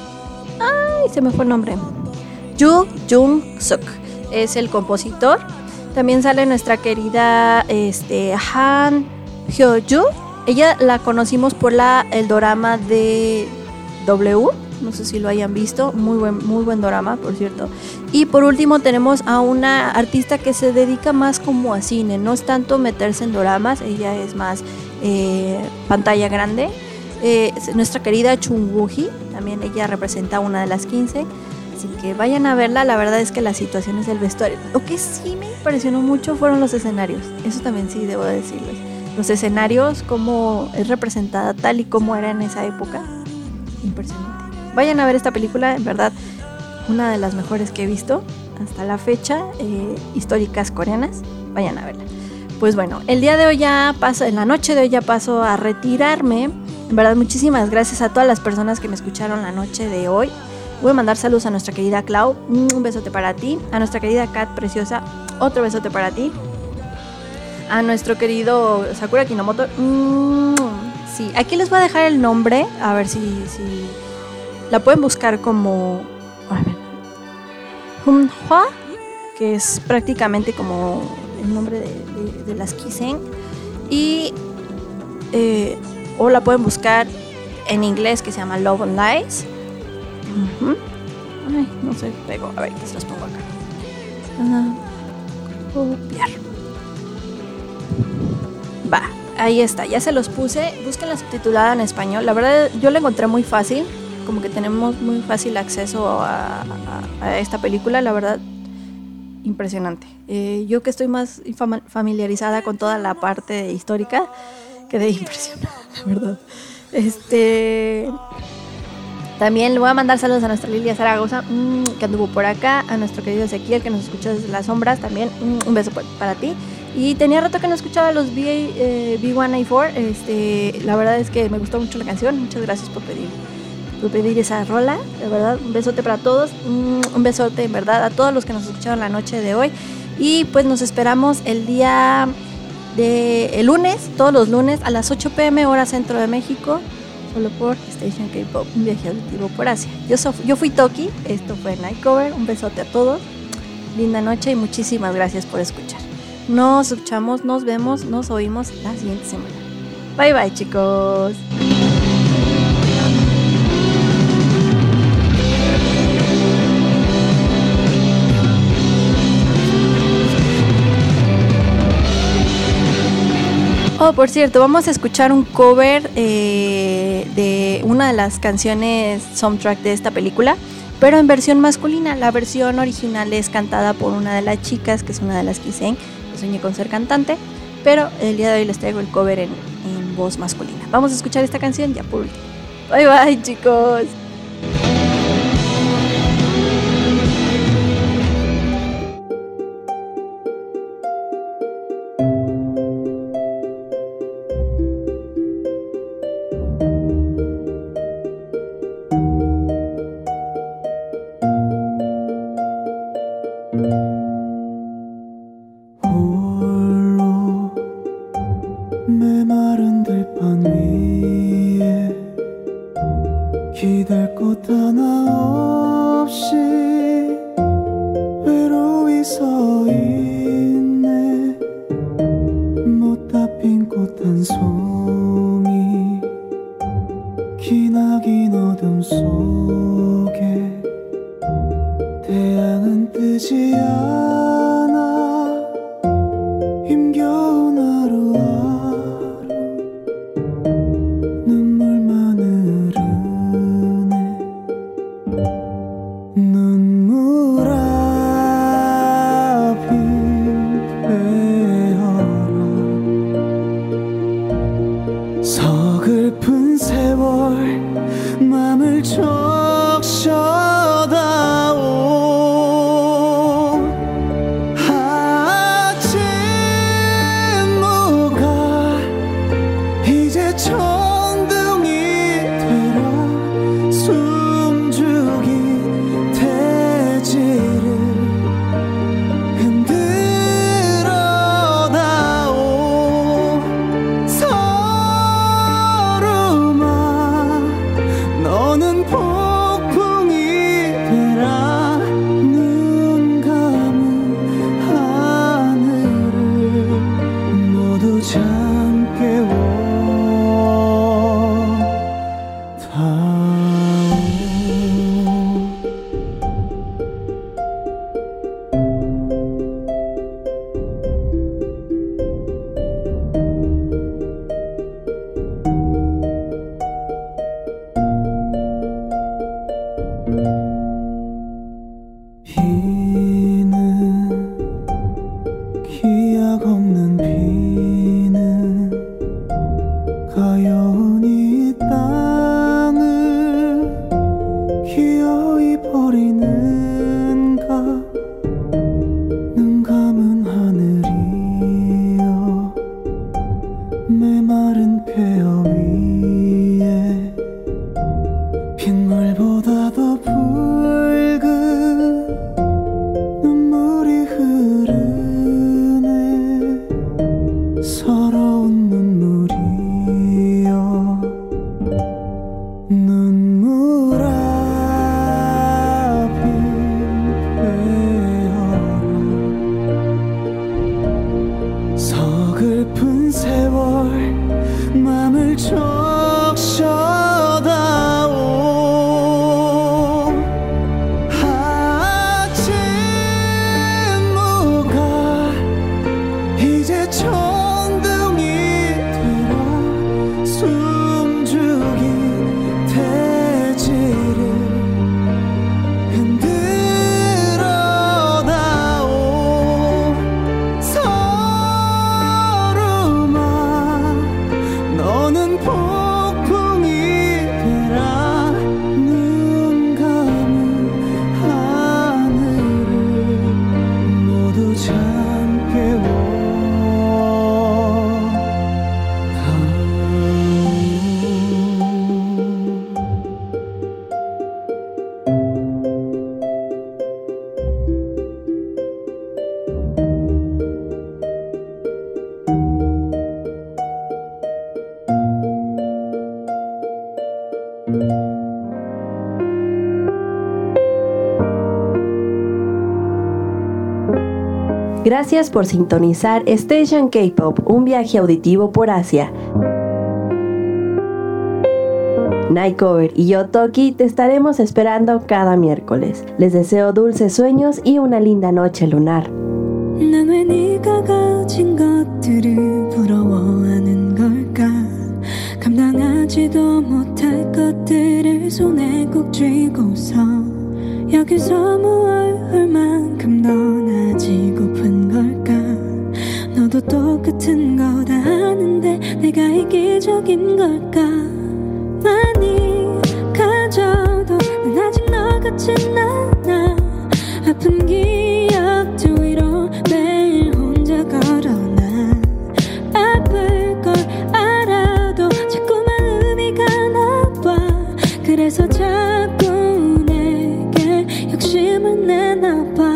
ay, se me fue el nombre. Yoo Jung-suk es el compositor. También sale nuestra querida este, Han Hyo-joo. Ella la conocimos por la, el dorama de W, no sé si lo hayan visto, muy buen, muy buen dorama, por cierto. Y por último tenemos a una artista que se dedica más como a cine, no es tanto meterse en doramas, ella es más eh, pantalla grande. Eh, nuestra querida Chung Woo-hee, también ella representa una de las quince, así que vayan a verla. La verdad es que las situaciones del vestuario, lo que sí me impresionó mucho fueron los escenarios, eso también sí debo decirles. Los escenarios, cómo es representada tal y como era en esa época, impresionante. Vayan a ver esta película, en verdad, una de las mejores que he visto hasta la fecha, eh, históricas coreanas, vayan a verla. Pues bueno, el día de hoy ya paso, en la noche de hoy ya paso a retirarme. En verdad, muchísimas gracias a todas las personas que me escucharon la noche de hoy. Voy a mandar saludos a nuestra querida Clau, un besote para ti. A nuestra querida Kat preciosa, otro besote para ti. A nuestro querido Sakura Kinomoto. Mmm, sí, aquí les voy a dejar el nombre. A ver si, si la pueden buscar como Humhwa, que es prácticamente como el nombre de, de, de las Kisen. Y eh, o la pueden buscar en inglés, que se llama Love and Lies. Uh-huh. Ay, no se pegó. A ver, que se los pongo acá. Uh, copiar. Va, ahí está, ya se los puse. Busquen la subtitulada en español. La verdad, yo la encontré muy fácil. Como que tenemos muy fácil acceso a, a, a esta película. La verdad, impresionante. Eh, yo que estoy más familiarizada con toda la parte histórica, quedé impresionada, la verdad. Este... También le voy a mandar saludos a nuestra Lilia Zaragoza, mmm, que anduvo por acá. A nuestro querido Ezequiel, que nos escuchó desde las sombras. También mmm, un beso para ti. Y tenía rato que no escuchaba los B, eh, B uno A cuatro. Este, la verdad es que me gustó mucho la canción. Muchas gracias por pedir, por pedir esa rola. De verdad, un besote para todos. Mm, un besote, en verdad, a todos los que nos escucharon la noche de hoy. Y pues nos esperamos el día de el lunes, todos los lunes, a las ocho pm, hora centro de México. Solo por Station K-Pop, un viaje auditivo por Asia. Yo, so, yo fui Toki, esto fue Night Cover. Un besote a todos. Linda noche y muchísimas gracias por escuchar. Nos escuchamos, nos vemos, nos oímos la siguiente semana. Bye bye, chicos. Oh, por cierto, vamos a escuchar un cover eh, de una de las canciones soundtrack de esta película, pero en versión masculina. La versión original es cantada por una de las chicas, que es una de las que dicen que soñé con ser cantante, pero el día de hoy les traigo el cover en, en voz masculina. Vamos a escuchar esta canción ya por último. Bye bye, chicos. 기댈 곳 하나 Gracias por sintonizar Station K-Pop, un viaje auditivo por Asia. Night Cover y yo, Toki, te estaremos esperando cada miércoles. Les deseo dulces sueños y una linda noche lunar. 난 왜 네가 가진 것들을 부러워하는 걸까? 감당하지도 못할 것들을 손에 꼭 쥐고서 여기서 무얼 할 만큼 더 나아지고픈 걸까? 너도 똑같은 거 다 아는데 내가 이기적인 걸까? 많이 가져도 난 아직 너 같진 않아. 아픈 기억도 위로 매일 혼자 걸어나. 아플 걸 알아도 자꾸 마음이 가나봐. 그래서 자꾸 내게 욕심을 내나봐.